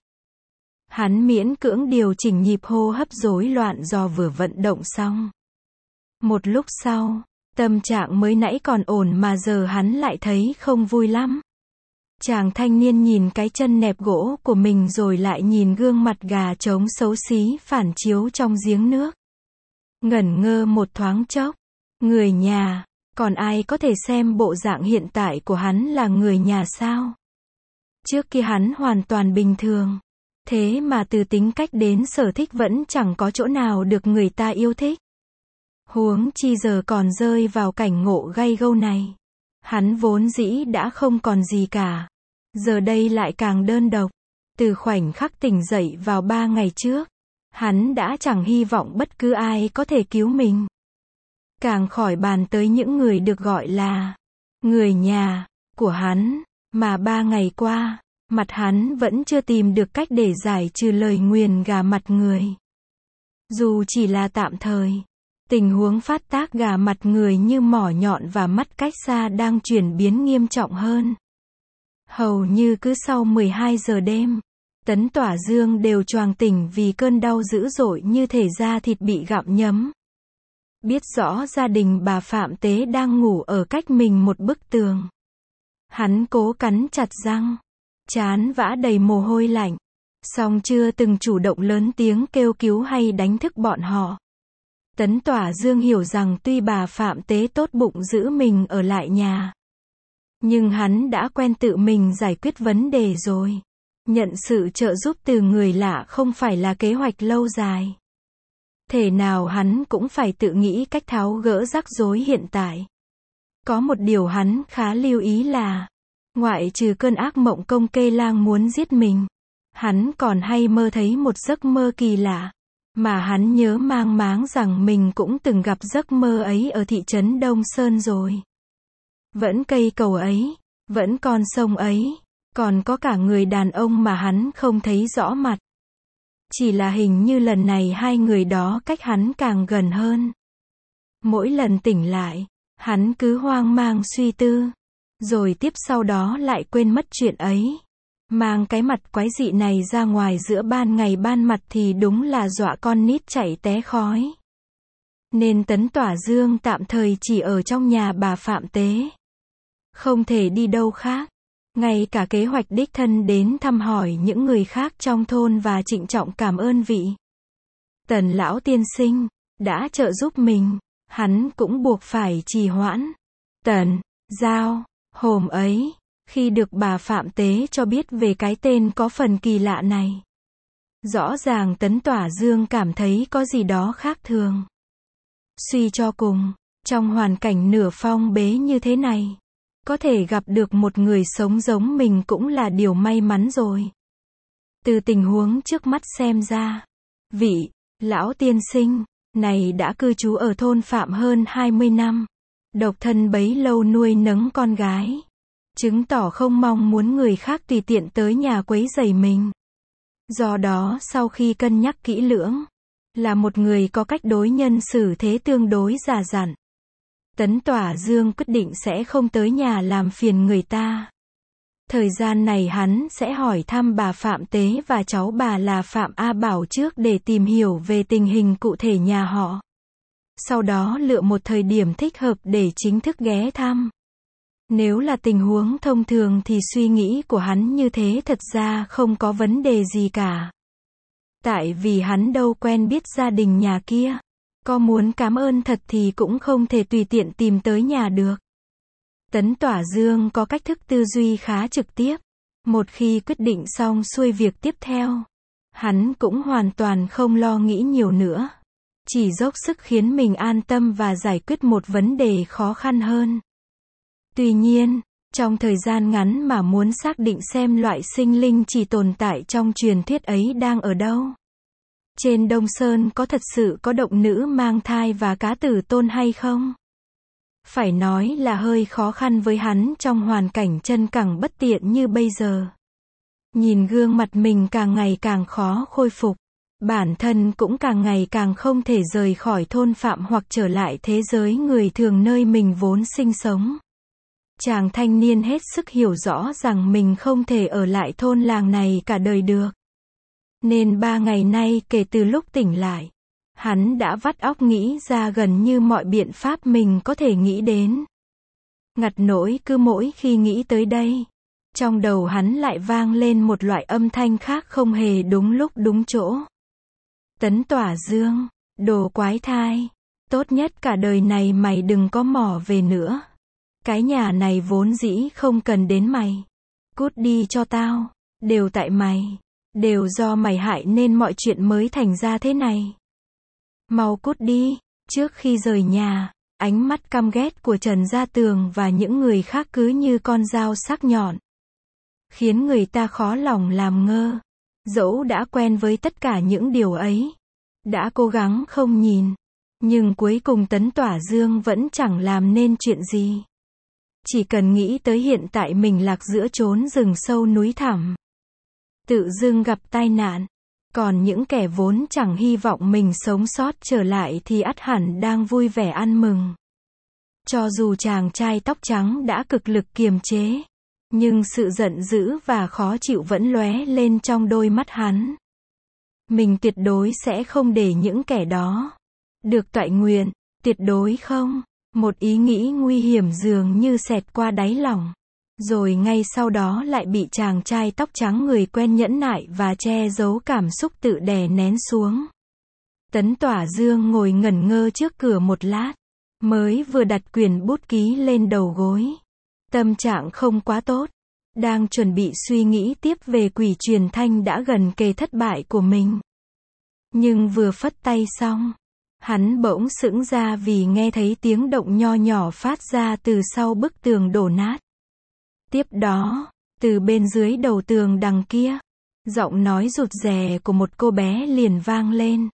Hắn miễn cưỡng điều chỉnh nhịp hô hấp rối loạn do vừa vận động xong. Một lúc sau, tâm trạng mới nãy còn ổn mà giờ hắn lại thấy không vui lắm. Chàng thanh niên nhìn cái chân nẹp gỗ của mình rồi lại nhìn gương mặt gà trống xấu xí phản chiếu trong giếng nước. Ngẩn ngơ một thoáng chốc. Người nhà, còn ai có thể xem bộ dạng hiện tại của hắn là người nhà sao? Trước kia hắn hoàn toàn bình thường. Thế mà từ tính cách đến sở thích vẫn chẳng có chỗ nào được người ta yêu thích. Huống chi giờ còn rơi vào cảnh ngộ gay gâu này. Hắn vốn dĩ đã không còn gì cả. Giờ đây lại càng đơn độc. Từ khoảnh khắc tỉnh dậy vào 3 ngày trước, hắn đã chẳng hy vọng bất cứ ai có thể cứu mình. Càng khỏi bàn tới những người được gọi là người nhà của hắn. Mà 3 ngày qua, mặt hắn vẫn chưa tìm được cách để giải trừ lời nguyền gà mặt người. Dù chỉ là tạm thời, tình huống phát tác gà mặt người như mỏ nhọn và mắt cách xa đang chuyển biến nghiêm trọng hơn. Hầu như cứ sau 12 giờ đêm, Tấn Tỏa Dương đều choàng tỉnh vì cơn đau dữ dội như thể da thịt bị gặm nhấm. Biết rõ gia đình bà Phạm Tế đang ngủ ở cách mình một bức tường. Hắn cố cắn chặt răng, trán vã đầy mồ hôi lạnh, song chưa từng chủ động lớn tiếng kêu cứu hay đánh thức bọn họ. Tấn Tỏa Dương hiểu rằng tuy bà Phạm Tế tốt bụng giữ mình ở lại nhà, nhưng hắn đã quen tự mình giải quyết vấn đề rồi. Nhận sự trợ giúp từ người lạ không phải là kế hoạch lâu dài. Thể nào hắn cũng phải tự nghĩ cách tháo gỡ rắc rối hiện tại. Có một điều hắn khá lưu ý là, ngoại trừ cơn ác mộng công kê lang muốn giết mình, hắn còn hay mơ thấy một giấc mơ kỳ lạ, mà hắn nhớ mang máng rằng mình cũng từng gặp giấc mơ ấy ở thị trấn Đông Sơn rồi. Vẫn cây cầu ấy, vẫn con sông ấy, còn có cả người đàn ông mà hắn không thấy rõ mặt. Chỉ là hình như lần này hai người đó cách hắn càng gần hơn. Mỗi lần tỉnh lại, hắn cứ hoang mang suy tư, rồi tiếp sau đó lại quên mất chuyện ấy. Mang cái mặt quái dị này ra ngoài giữa ban ngày ban mặt thì đúng là dọa con nít chạy té khói. Nên Tấn Tỏa Dương tạm thời chỉ ở trong nhà bà Phạm Tế. Không thể đi đâu khác. Ngay cả kế hoạch đích thân đến thăm hỏi những người khác trong thôn và trịnh trọng cảm ơn vị Tần lão tiên sinh đã trợ giúp mình, hắn cũng buộc phải trì hoãn. Tần Giao, hôm ấy, khi được bà Phạm Tế cho biết về cái tên có phần kỳ lạ này, rõ ràng Tấn Tỏa Dương cảm thấy có gì đó khác thường. Suy cho cùng, trong hoàn cảnh nửa phong bế như thế này, có thể gặp được một người sống giống mình cũng là điều may mắn rồi. Từ tình huống trước mắt xem ra, vị lão tiên sinh này đã cư trú ở thôn Phạm hơn 20 năm, độc thân bấy lâu nuôi nấng con gái, chứng tỏ không mong muốn người khác tùy tiện tới nhà quấy rầy mình. Do đó sau khi cân nhắc kỹ lưỡng, là một người có cách đối nhân xử thế tương đối già dặn. Tấn Tỏa Dương quyết định sẽ không tới nhà làm phiền người ta. Thời gian này hắn sẽ hỏi thăm bà Phạm Tế và cháu bà là Phạm A Bảo trước để tìm hiểu về tình hình cụ thể nhà họ. Sau đó lựa một thời điểm thích hợp để chính thức ghé thăm. Nếu là tình huống thông thường thì suy nghĩ của hắn như thế thật ra không có vấn đề gì cả. Tại vì hắn đâu quen biết gia đình nhà kia. Có muốn cảm ơn thật thì cũng không thể tùy tiện tìm tới nhà được. Tấn Tỏa Dương có cách thức tư duy khá trực tiếp. Một khi quyết định xong xuôi việc tiếp theo, hắn cũng hoàn toàn không lo nghĩ nhiều nữa. Chỉ dốc sức khiến mình an tâm và giải quyết một vấn đề khó khăn hơn. Tuy nhiên, trong thời gian ngắn mà muốn xác định xem loại sinh linh chỉ tồn tại trong truyền thuyết ấy đang ở đâu. Trên Đông Sơn có thật sự có động nữ mang thai và cá tử tôn hay không? Phải nói là hơi khó khăn với hắn trong hoàn cảnh chân cẳng bất tiện như bây giờ. Nhìn gương mặt mình càng ngày càng khó khôi phục. Bản thân cũng càng ngày càng không thể rời khỏi thôn Phạm hoặc trở lại thế giới người thường nơi mình vốn sinh sống. Chàng thanh niên hết sức hiểu rõ rằng mình không thể ở lại thôn làng này cả đời được. Nên 3 ngày nay kể từ lúc tỉnh lại, hắn đã vắt óc nghĩ ra gần như mọi biện pháp mình có thể nghĩ đến. Ngặt nỗi cứ mỗi khi nghĩ tới đây, trong đầu hắn lại vang lên một loại âm thanh khác không hề đúng lúc đúng chỗ. Tấn Tỏa Dương, đồ quái thai, tốt nhất cả đời này mày đừng có mỏ về nữa. Cái nhà này vốn dĩ không cần đến mày. Cút đi cho tao, đều tại mày. Đều do mày hại nên mọi chuyện mới thành ra thế này. Mau cút đi. Trước khi rời nhà, ánh mắt căm ghét của Trần Gia Tường và những người khác cứ như con dao sắc nhọn, khiến người ta khó lòng làm ngơ. Dẫu đã quen với tất cả những điều ấy, đã cố gắng không nhìn, nhưng cuối cùng Tấn Tỏa Dương vẫn chẳng làm nên chuyện gì. Chỉ cần nghĩ tới hiện tại mình lạc giữa chốn rừng sâu núi thẳm, tự dưng gặp tai nạn, còn những kẻ vốn chẳng hy vọng mình sống sót trở lại thì ắt hẳn đang vui vẻ ăn mừng. Cho dù chàng trai tóc trắng đã cực lực kiềm chế, nhưng sự giận dữ và khó chịu vẫn lóe lên trong đôi mắt hắn. Mình tuyệt đối sẽ không để những kẻ đó được toại nguyện, tuyệt đối không. Một ý nghĩ nguy hiểm dường như xẹt qua đáy lòng. Rồi ngay sau đó lại bị chàng trai tóc trắng người quen nhẫn nại và che giấu cảm xúc tự đè nén xuống. Tấn Tỏa Dương ngồi ngẩn ngơ trước cửa một lát, mới vừa đặt quyển bút ký lên đầu gối. Tâm trạng không quá tốt, đang chuẩn bị suy nghĩ tiếp về quỷ truyền thanh đã gần kề thất bại của mình. Nhưng vừa phất tay xong, hắn bỗng sững ra vì nghe thấy tiếng động nho nhỏ phát ra từ sau bức tường đổ nát. Tiếp đó, từ bên dưới đầu tường đằng kia, giọng nói rụt rè của một cô bé liền vang lên.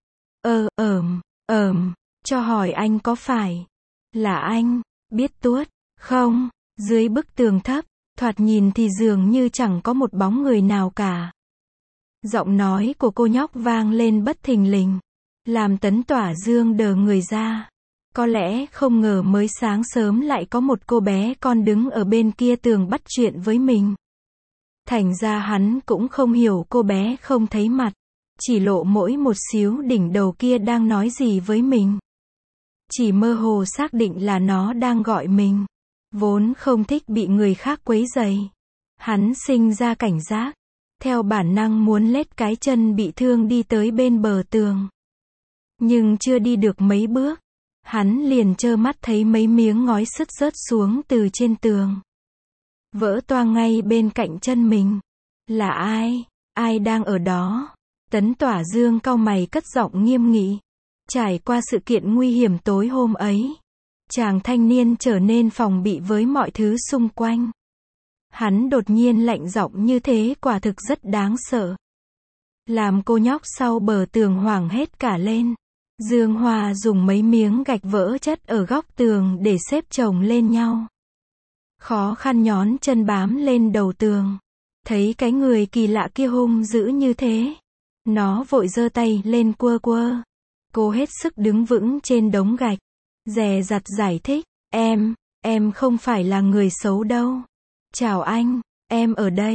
Cho hỏi anh có phải là anh, biết Tuốt, không? Dưới bức tường thấp, thoạt nhìn thì dường như chẳng có một bóng người nào cả. Giọng nói của cô nhóc vang lên bất thình lình, làm Tấn Tỏa Dương đờ người ra. Có lẽ không ngờ mới sáng sớm lại có một cô bé con đứng ở bên kia tường bắt chuyện với mình. Thành ra hắn cũng không hiểu cô bé không thấy mặt, chỉ lộ mỗi một xíu đỉnh đầu kia đang nói gì với mình. Chỉ mơ hồ xác định là nó đang gọi mình. Vốn không thích bị người khác quấy rầy, hắn sinh ra cảnh giác, theo bản năng muốn lết cái chân bị thương đi tới bên bờ tường. Nhưng chưa đi được mấy bước, hắn liền trơ mắt thấy mấy miếng ngói sứt rớt xuống từ trên tường, vỡ toang ngay bên cạnh chân mình. Là ai? Ai đang ở đó? Tấn Tỏa Dương cau mày cất giọng nghiêm nghị. Trải qua sự kiện nguy hiểm tối hôm ấy, chàng thanh niên trở nên phòng bị với mọi thứ xung quanh. Hắn đột nhiên lạnh giọng như thế quả thực rất đáng sợ, làm cô nhóc sau bờ tường hoảng hết cả lên. Dương Hoa dùng mấy miếng gạch vỡ chất ở góc tường để xếp chồng lên nhau, khó khăn nhón chân bám lên đầu tường. Thấy cái người kỳ lạ kia hung dữ như thế, nó vội giơ tay lên quơ quơ. Cô hết sức đứng vững trên đống gạch, dè dặt giải thích, Em không phải là người xấu đâu. Chào anh, em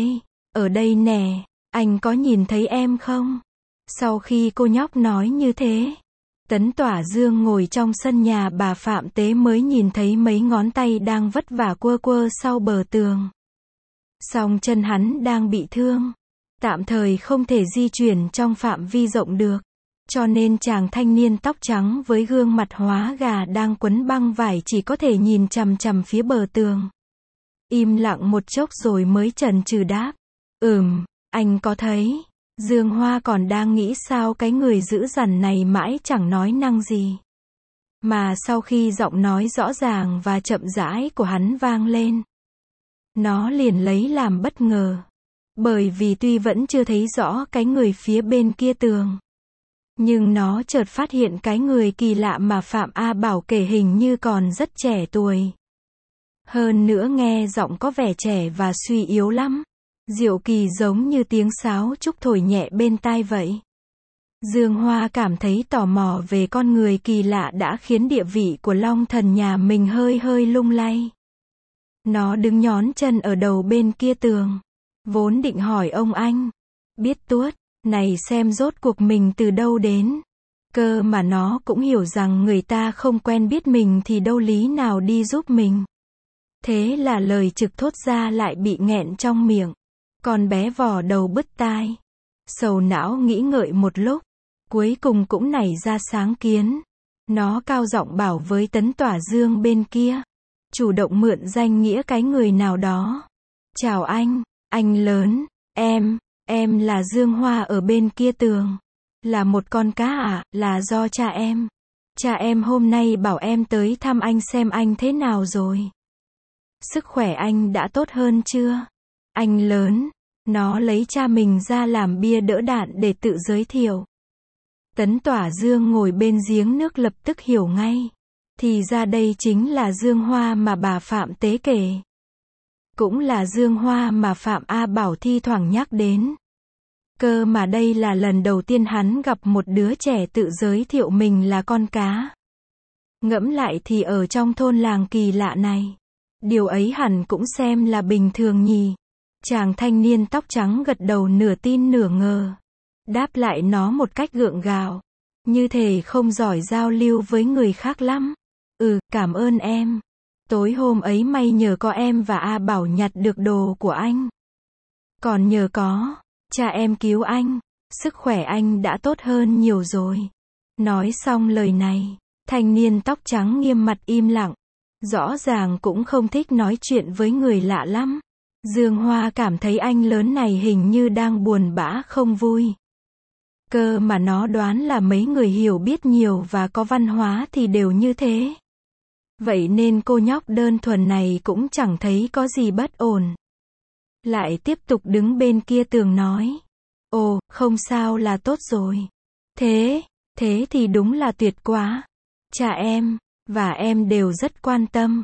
ở đây nè, anh có nhìn thấy em không? Sau khi cô nhóc nói như thế, Tấn Tỏa Dương ngồi trong sân nhà bà Phạm Tế mới nhìn thấy mấy ngón tay đang vất vả quơ quơ sau bờ tường. Song chân hắn đang bị thương, tạm thời không thể di chuyển trong phạm vi rộng được. Cho nên chàng thanh niên tóc trắng với gương mặt hóa gà đang quấn băng vải chỉ có thể nhìn chằm chằm phía bờ tường. Im lặng một chốc rồi mới chần chừ đáp. Anh có thấy. Dương Hoa còn đang nghĩ sao cái người dữ dằn này mãi chẳng nói năng gì. Mà sau khi giọng nói rõ ràng và chậm rãi của hắn vang lên, nó liền lấy làm bất ngờ. Bởi vì tuy vẫn chưa thấy rõ cái người phía bên kia tường, nhưng nó chợt phát hiện cái người kỳ lạ mà Phạm A Bảo kể hình như còn rất trẻ tuổi. Hơn nữa nghe giọng có vẻ trẻ và suy yếu lắm. Diệu kỳ giống như tiếng sáo trúc thổi nhẹ bên tai vậy. Dương Hoa cảm thấy tò mò về con người kỳ lạ đã khiến địa vị của Long Thần nhà mình hơi hơi lung lay. Nó đứng nhón chân ở đầu bên kia tường. Vốn định hỏi ông anh. Biết tuốt, này xem rốt cuộc mình từ đâu đến. Cơ mà nó cũng hiểu rằng người ta không quen biết mình thì đâu lý nào đi giúp mình. Thế là lời trực thốt ra lại bị nghẹn trong miệng. Con bé vò đầu bứt tai. Sầu não nghĩ ngợi một lúc. Cuối cùng cũng nảy ra sáng kiến. Nó cao giọng bảo với Tấn Tỏa Dương bên kia. Chủ động mượn danh nghĩa cái người nào đó. Chào anh lớn, em là Dương Hoa ở bên kia tường. Là một con cá à, là do cha em. Cha em hôm nay bảo em tới thăm anh xem anh thế nào rồi. Sức khỏe anh đã tốt hơn chưa? Anh lớn, nó lấy cha mình ra làm bia đỡ đạn để tự giới thiệu. Tấn Tỏa Dương ngồi bên giếng nước lập tức hiểu ngay. Thì ra đây chính là Dương Hoa mà bà Phạm Tế kể. Cũng là Dương Hoa mà Phạm A Bảo thi thoảng nhắc đến. Cơ mà đây là lần đầu tiên hắn gặp một đứa trẻ tự giới thiệu mình là con cá. Ngẫm lại thì ở trong thôn làng kỳ lạ này, điều ấy hẳn cũng xem là bình thường nhỉ. Chàng thanh niên tóc trắng gật đầu nửa tin nửa ngờ. Đáp lại nó một cách gượng gạo. Như thể không giỏi giao lưu với người khác lắm. Cảm ơn em. Tối hôm ấy may nhờ có em và A Bảo nhặt được đồ của anh. Còn nhờ có cha em cứu anh, sức khỏe anh đã tốt hơn nhiều rồi. Nói xong lời này, thanh niên tóc trắng nghiêm mặt im lặng. Rõ ràng cũng không thích nói chuyện với người lạ lắm. Dương Hoa cảm thấy anh lớn này hình như đang buồn bã không vui. Cơ mà nó đoán là mấy người hiểu biết nhiều và có văn hóa thì đều như thế. Vậy nên cô nhóc đơn thuần này cũng chẳng thấy có gì bất ổn. Lại tiếp tục đứng bên kia tường nói. Ồ, không sao là tốt rồi. Thế thì đúng là tuyệt quá. Cha em, và em đều rất quan tâm.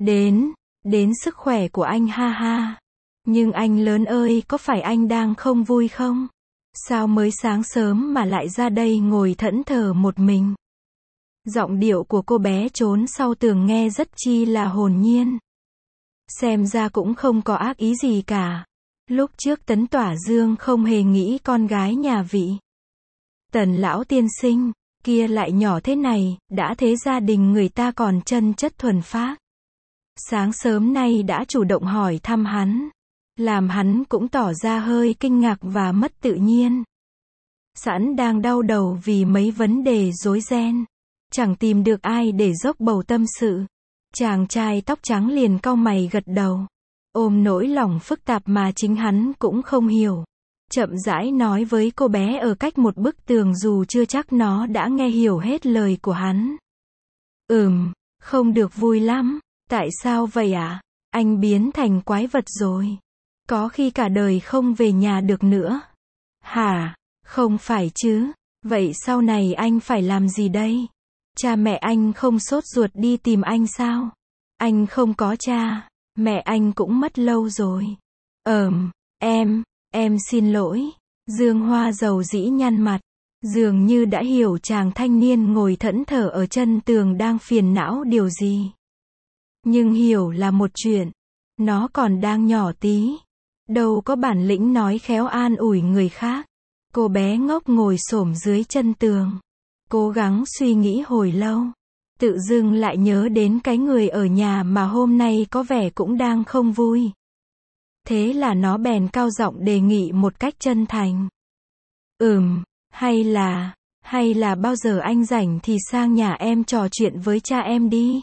Đến sức khỏe của anh ha ha. Nhưng anh lớn ơi, có phải anh đang không vui không? Sao mới sáng sớm mà lại ra đây ngồi thẫn thờ một mình? Giọng điệu của cô bé trốn sau tường nghe rất chi là hồn nhiên. Xem ra cũng không có ác ý gì cả. Lúc trước Tấn Tỏa Dương không hề nghĩ con gái nhà vị Tần lão tiên sinh kia lại nhỏ thế này, đã thế gia đình người ta còn chân chất thuần phác. Sáng sớm nay đã chủ động hỏi thăm hắn, làm hắn cũng tỏ ra hơi kinh ngạc và mất tự nhiên. Sẵn đang đau đầu vì mấy vấn đề rối ren, chẳng tìm được ai để dốc bầu tâm sự. Chàng trai tóc trắng liền cau mày gật đầu, ôm nỗi lòng phức tạp mà chính hắn cũng không hiểu. Chậm rãi nói với cô bé ở cách một bức tường dù chưa chắc nó đã nghe hiểu hết lời của hắn. Không được vui lắm. Tại sao vậy ạ? Anh biến thành quái vật rồi. Có khi cả đời không về nhà được nữa. Hả? Không phải chứ. Vậy sau này anh phải làm gì đây? Cha mẹ anh không sốt ruột đi tìm anh sao? Anh không có cha. Mẹ anh cũng mất lâu rồi. Em xin lỗi. Dương Hoa dầu dĩ nhăn mặt. Dường như đã hiểu chàng thanh niên ngồi thẫn thờ ở chân tường đang phiền não điều gì. Nhưng hiểu là một chuyện. Nó còn đang nhỏ tí. Đâu có bản lĩnh nói khéo an ủi người khác. Cô bé ngốc ngồi xổm dưới chân tường. Cố gắng suy nghĩ hồi lâu. Tự dưng lại nhớ đến cái người ở nhà mà hôm nay có vẻ cũng đang không vui. Thế là nó bèn cao giọng đề nghị một cách chân thành. Hay là bao giờ anh rảnh thì sang nhà em trò chuyện với cha em đi.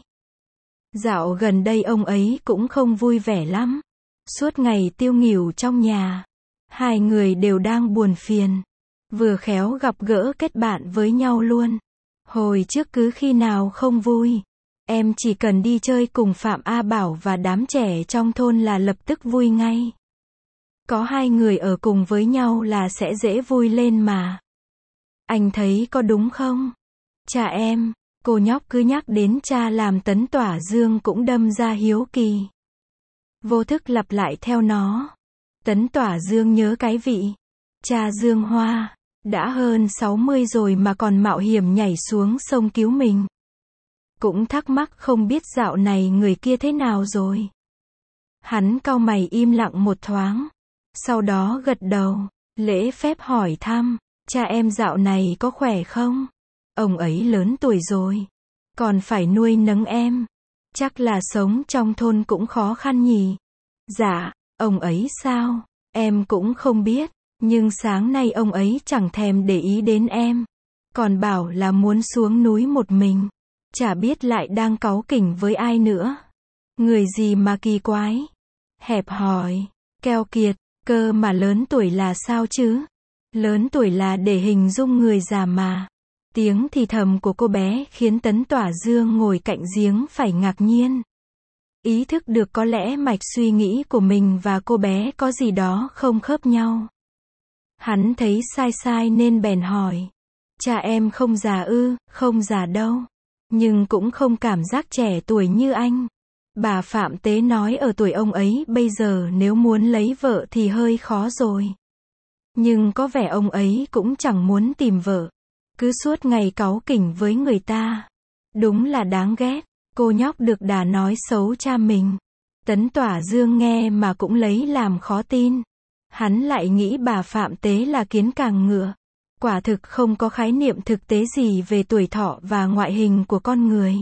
Dạo gần đây ông ấy cũng không vui vẻ lắm. Suốt ngày tiêu nghỉu trong nhà. Hai người đều đang buồn phiền. Vừa khéo gặp gỡ kết bạn với nhau luôn. Hồi trước cứ khi nào không vui, em chỉ cần đi chơi cùng Phạm A Bảo và đám trẻ trong thôn là lập tức vui ngay. Có hai người ở cùng với nhau là sẽ dễ vui lên mà. Anh thấy có đúng không? Cha em, cô nhóc cứ nhắc đến cha làm Tấn Tỏa Dương cũng đâm ra hiếu kỳ. Vô thức lặp lại theo nó. Tấn Tỏa Dương nhớ cái vị. Cha Dương Hoa. Đã hơn 60 rồi mà còn mạo hiểm nhảy xuống sông cứu mình. Cũng thắc mắc không biết dạo này người kia thế nào rồi. Hắn cau mày im lặng một thoáng. Sau đó gật đầu, lễ phép hỏi thăm. Cha em dạo này có khỏe không? Ông ấy lớn tuổi rồi. Còn phải nuôi nấng em. Chắc là sống trong thôn cũng khó khăn nhỉ. Dạ, ông ấy sao? Em cũng không biết. Nhưng sáng nay ông ấy chẳng thèm để ý đến em. Còn bảo là muốn xuống núi một mình. Chả biết lại đang cáu kỉnh với ai nữa. Người gì mà kỳ quái. Hẹp hòi, keo kiệt, cơ mà lớn tuổi là sao chứ? Lớn tuổi là để hình dung người già mà. Tiếng thì thầm của cô bé khiến Tấn Tỏa Dương ngồi cạnh giếng phải ngạc nhiên. Ý thức được có lẽ mạch suy nghĩ của mình và cô bé có gì đó không khớp nhau. Hắn thấy sai nên bèn hỏi. Cha em không già ư? Không già đâu. Nhưng cũng không cảm giác trẻ tuổi như anh. Bà Phạm Tế nói ở tuổi ông ấy bây giờ nếu muốn lấy vợ thì hơi khó rồi. Nhưng có vẻ ông ấy cũng chẳng muốn tìm vợ. Cứ suốt ngày cáu kỉnh với người ta. Đúng là đáng ghét. Cô nhóc được đà nói xấu cha mình. Tấn Tỏa Dương nghe mà cũng lấy làm khó tin. Hắn lại nghĩ bà Phạm Tế là kiến càng ngựa. Quả thực không có khái niệm thực tế gì về tuổi thọ và ngoại hình của con người.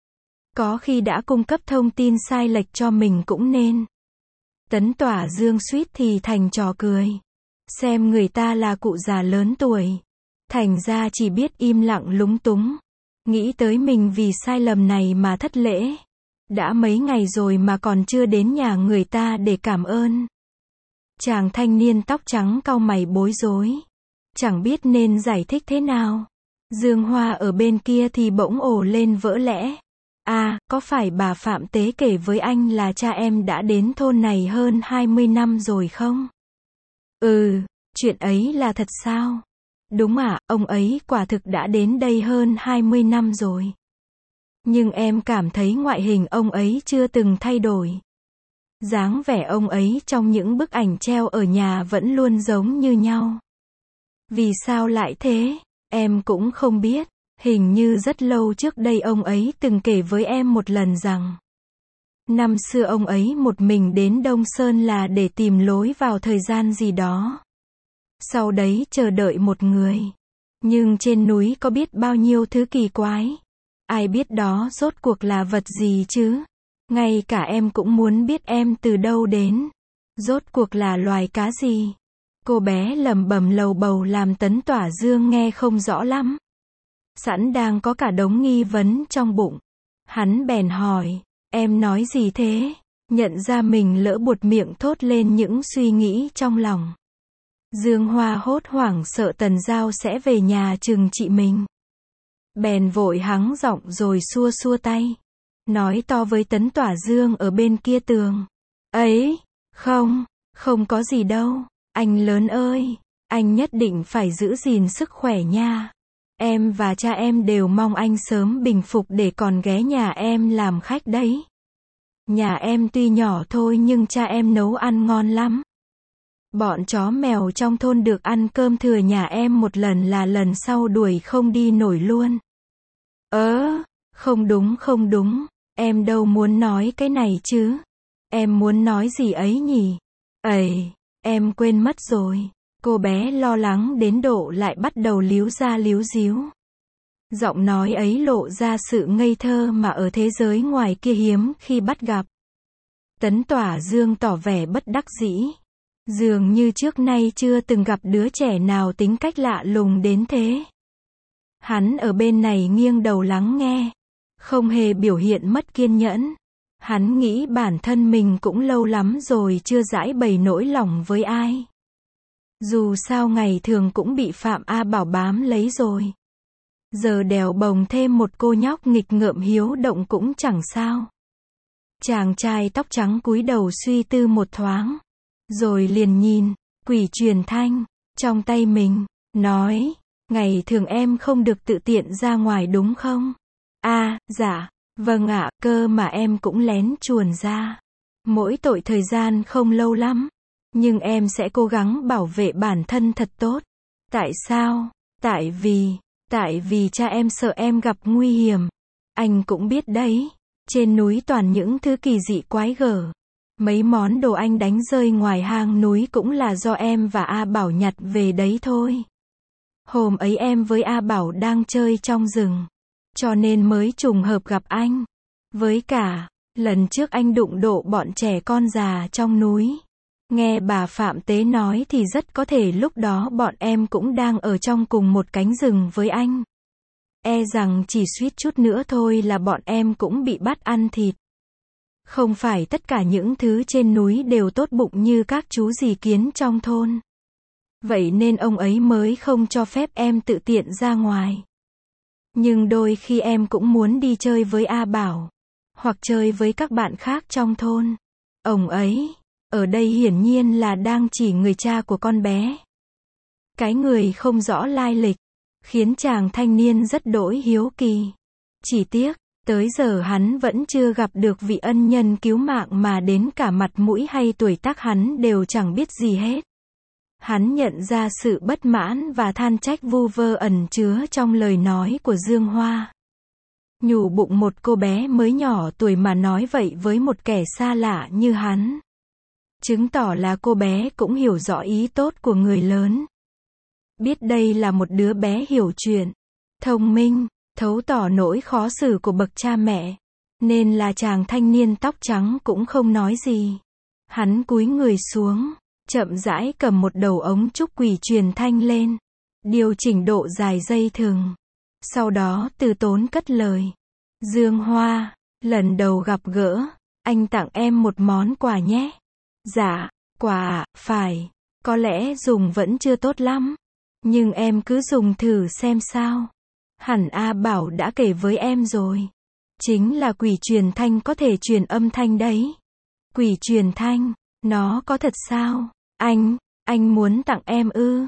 Có khi đã cung cấp thông tin sai lệch cho mình cũng nên. Tấn Tỏa Dương suýt thì thành trò cười. Xem người ta là cụ già lớn tuổi. Thành ra chỉ biết im lặng lúng túng. Nghĩ tới mình vì sai lầm này mà thất lễ. Đã mấy ngày rồi mà còn chưa đến nhà người ta để cảm ơn. Chàng thanh niên tóc trắng cau mày bối rối. Chẳng biết nên giải thích thế nào. Dương Hoa ở bên kia thì bỗng ồ lên vỡ lẽ. À, có phải bà Phạm Tế kể với anh là cha em đã đến thôn này hơn 20 năm rồi không? Chuyện ấy là thật sao? Đúng ạ, ông ấy quả thực đã đến đây hơn 20 năm rồi. Nhưng em cảm thấy ngoại hình ông ấy chưa từng thay đổi. Dáng vẻ ông ấy trong những bức ảnh treo ở nhà vẫn luôn giống như nhau. Vì sao lại thế? Em cũng không biết. Hình như rất lâu trước đây ông ấy từng kể với em một lần rằng năm xưa ông ấy một mình đến Đông Sơn là để tìm lối vào thời gian gì đó. Sau đấy chờ đợi một người. Nhưng trên núi có biết bao nhiêu thứ kỳ quái. Ai biết đó rốt cuộc là vật gì chứ? Ngay cả em cũng muốn biết em từ đâu đến. Rốt cuộc là loài cá gì? Cô bé lẩm bẩm lầu bầu làm Tấn Tỏa Dương nghe không rõ lắm. Sẵn đang có cả đống nghi vấn trong bụng. Hắn bèn hỏi, em nói gì thế? Nhận ra mình lỡ buột miệng thốt lên những suy nghĩ trong lòng. Dương Hoa hốt hoảng sợ Tần Giao sẽ về nhà trừng trị mình. Bèn vội hắng giọng rồi xua xua tay. Nói to với Tấn Tỏa Dương ở bên kia tường. Ấy, không có gì đâu. Anh lớn ơi, anh nhất định phải giữ gìn sức khỏe nha. Em và cha em đều mong anh sớm bình phục để còn ghé nhà em làm khách đấy. Nhà em tuy nhỏ thôi nhưng cha em nấu ăn ngon lắm. Bọn chó mèo trong thôn được ăn cơm thừa nhà em một lần là lần sau đuổi không đi nổi luôn. Không đúng, Em đâu muốn nói cái này chứ. Em muốn nói gì ấy nhỉ? Ầy, em quên mất rồi. Cô bé lo lắng đến độ lại bắt đầu líu ra líu díu. Giọng nói ấy lộ ra sự ngây thơ mà ở thế giới ngoài kia hiếm khi bắt gặp. Tấn Tỏa Dương tỏ vẻ bất đắc dĩ. Dường như trước nay chưa từng gặp đứa trẻ nào tính cách lạ lùng đến thế. Hắn ở bên này nghiêng đầu lắng nghe, không hề biểu hiện mất kiên nhẫn. Hắn nghĩ bản thân mình cũng lâu lắm rồi chưa giãi bày nỗi lòng với ai. Dù sao ngày thường cũng bị Phạm A Bảo bám lấy rồi. Giờ đèo bồng thêm một cô nhóc nghịch ngợm hiếu động cũng chẳng sao. Chàng trai tóc trắng cúi đầu suy tư một thoáng, rồi liền nhìn quỷ truyền thanh trong tay mình, nói, ngày thường em không được tự tiện ra ngoài đúng không? Dạ, vâng ạ, cơ mà em cũng lén chuồn ra. Mỗi tội thời gian không lâu lắm, nhưng em sẽ cố gắng bảo vệ bản thân thật tốt. Tại sao? Tại vì cha em sợ em gặp nguy hiểm. Anh cũng biết đấy, trên núi toàn những thứ kỳ dị quái gở. Mấy món đồ anh đánh rơi ngoài hang núi cũng là do em và A Bảo nhặt về đấy thôi. Hôm ấy em với A Bảo đang chơi trong rừng, cho nên mới trùng hợp gặp anh. Với cả, lần trước anh đụng độ bọn trẻ con già trong núi. Nghe bà Phạm Tế nói thì rất có thể lúc đó bọn em cũng đang ở trong cùng một cánh rừng với anh. E rằng chỉ suýt chút nữa thôi là bọn em cũng bị bắt ăn thịt. Không phải tất cả những thứ trên núi đều tốt bụng như các chú dì kiến trong thôn. Vậy nên ông ấy mới không cho phép em tự tiện ra ngoài. Nhưng đôi khi em cũng muốn đi chơi với A Bảo, hoặc chơi với các bạn khác trong thôn. Ông ấy, ở đây hiển nhiên là đang chỉ người cha của con bé. Cái người không rõ lai lịch, khiến chàng thanh niên rất đỗi hiếu kỳ. Chỉ tiếc, tới giờ hắn vẫn chưa gặp được vị ân nhân cứu mạng mà đến cả mặt mũi hay tuổi tác hắn đều chẳng biết gì hết. Hắn nhận ra sự bất mãn và than trách vu vơ ẩn chứa trong lời nói của Dương Hoa. Nhủ bụng một cô bé mới nhỏ tuổi mà nói vậy với một kẻ xa lạ như hắn. Chứng tỏ là cô bé cũng hiểu rõ ý tốt của người lớn. Biết đây là một đứa bé hiểu chuyện, thông minh, thấu tỏ nỗi khó xử của bậc cha mẹ, nên là chàng thanh niên tóc trắng cũng không nói gì. Hắn cúi người xuống, chậm rãi cầm một đầu ống trúc quỷ truyền thanh lên, điều chỉnh độ dài dây thừng. Sau đó từ tốn cất lời. Dương Hoa, lần đầu gặp gỡ, anh tặng em một món quà nhé. Dạ, quà à, phải, có lẽ dùng vẫn chưa tốt lắm, nhưng em cứ dùng thử xem sao. Hẳn A Bảo đã kể với em rồi. Chính là quỷ truyền thanh có thể truyền âm thanh đấy. Quỷ truyền thanh, nó có thật sao? Anh muốn tặng em ư?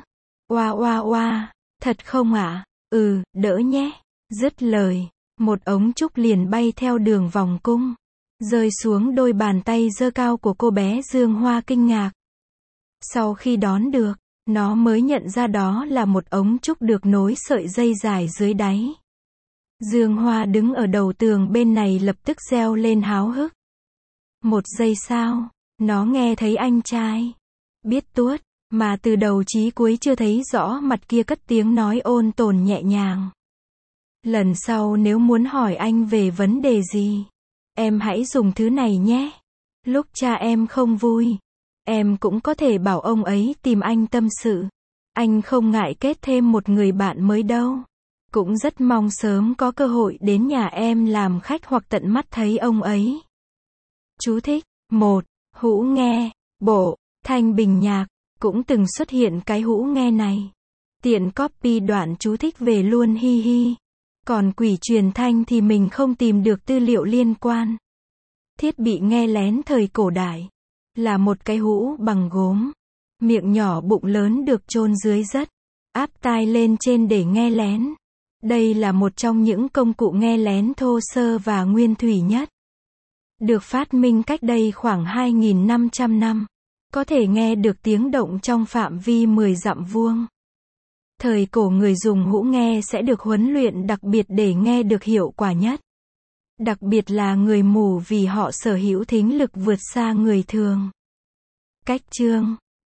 Oa, thật không ạ? Đỡ nhé. Dứt lời, một ống trúc liền bay theo đường vòng cung, rơi xuống đôi bàn tay giơ cao của cô bé Dương Hoa kinh ngạc. Sau khi đón được, nó mới nhận ra đó là một ống trúc được nối sợi dây dài dưới đáy. Dương Hoa đứng ở đầu tường bên này lập tức reo lên háo hức. Một giây sau, nó nghe thấy anh trai biết tuốt, mà từ đầu chí cuối chưa thấy rõ mặt kia cất tiếng nói ôn tồn nhẹ nhàng. Lần sau nếu muốn hỏi anh về vấn đề gì, em hãy dùng thứ này nhé. Lúc cha em không vui, em cũng có thể bảo ông ấy tìm anh tâm sự. Anh không ngại kết thêm một người bạn mới đâu. Cũng rất mong sớm có cơ hội đến nhà em làm khách hoặc tận mắt thấy ông ấy. Chú thích. 1. Hũ nghe. Bộ. Thanh Bình Nhạc. Cũng từng xuất hiện cái hũ nghe này. Tiện copy đoạn chú thích về luôn hi hi. Còn quỷ truyền thanh thì mình không tìm được tư liệu liên quan. Thiết bị nghe lén thời cổ đại là một cái hũ bằng gốm, miệng nhỏ bụng lớn được chôn dưới đất, áp tai lên trên để nghe lén. Đây là một trong những công cụ nghe lén thô sơ và nguyên thủy nhất. Được phát minh cách đây khoảng 2.500 năm, có thể nghe được tiếng động trong phạm vi 10 dặm vuông. Thời cổ người dùng hũ nghe sẽ được huấn luyện đặc biệt để nghe được hiệu quả nhất. đặc biệt là người mù vì họ sở hữu thính lực vượt xa người thường. Cách chương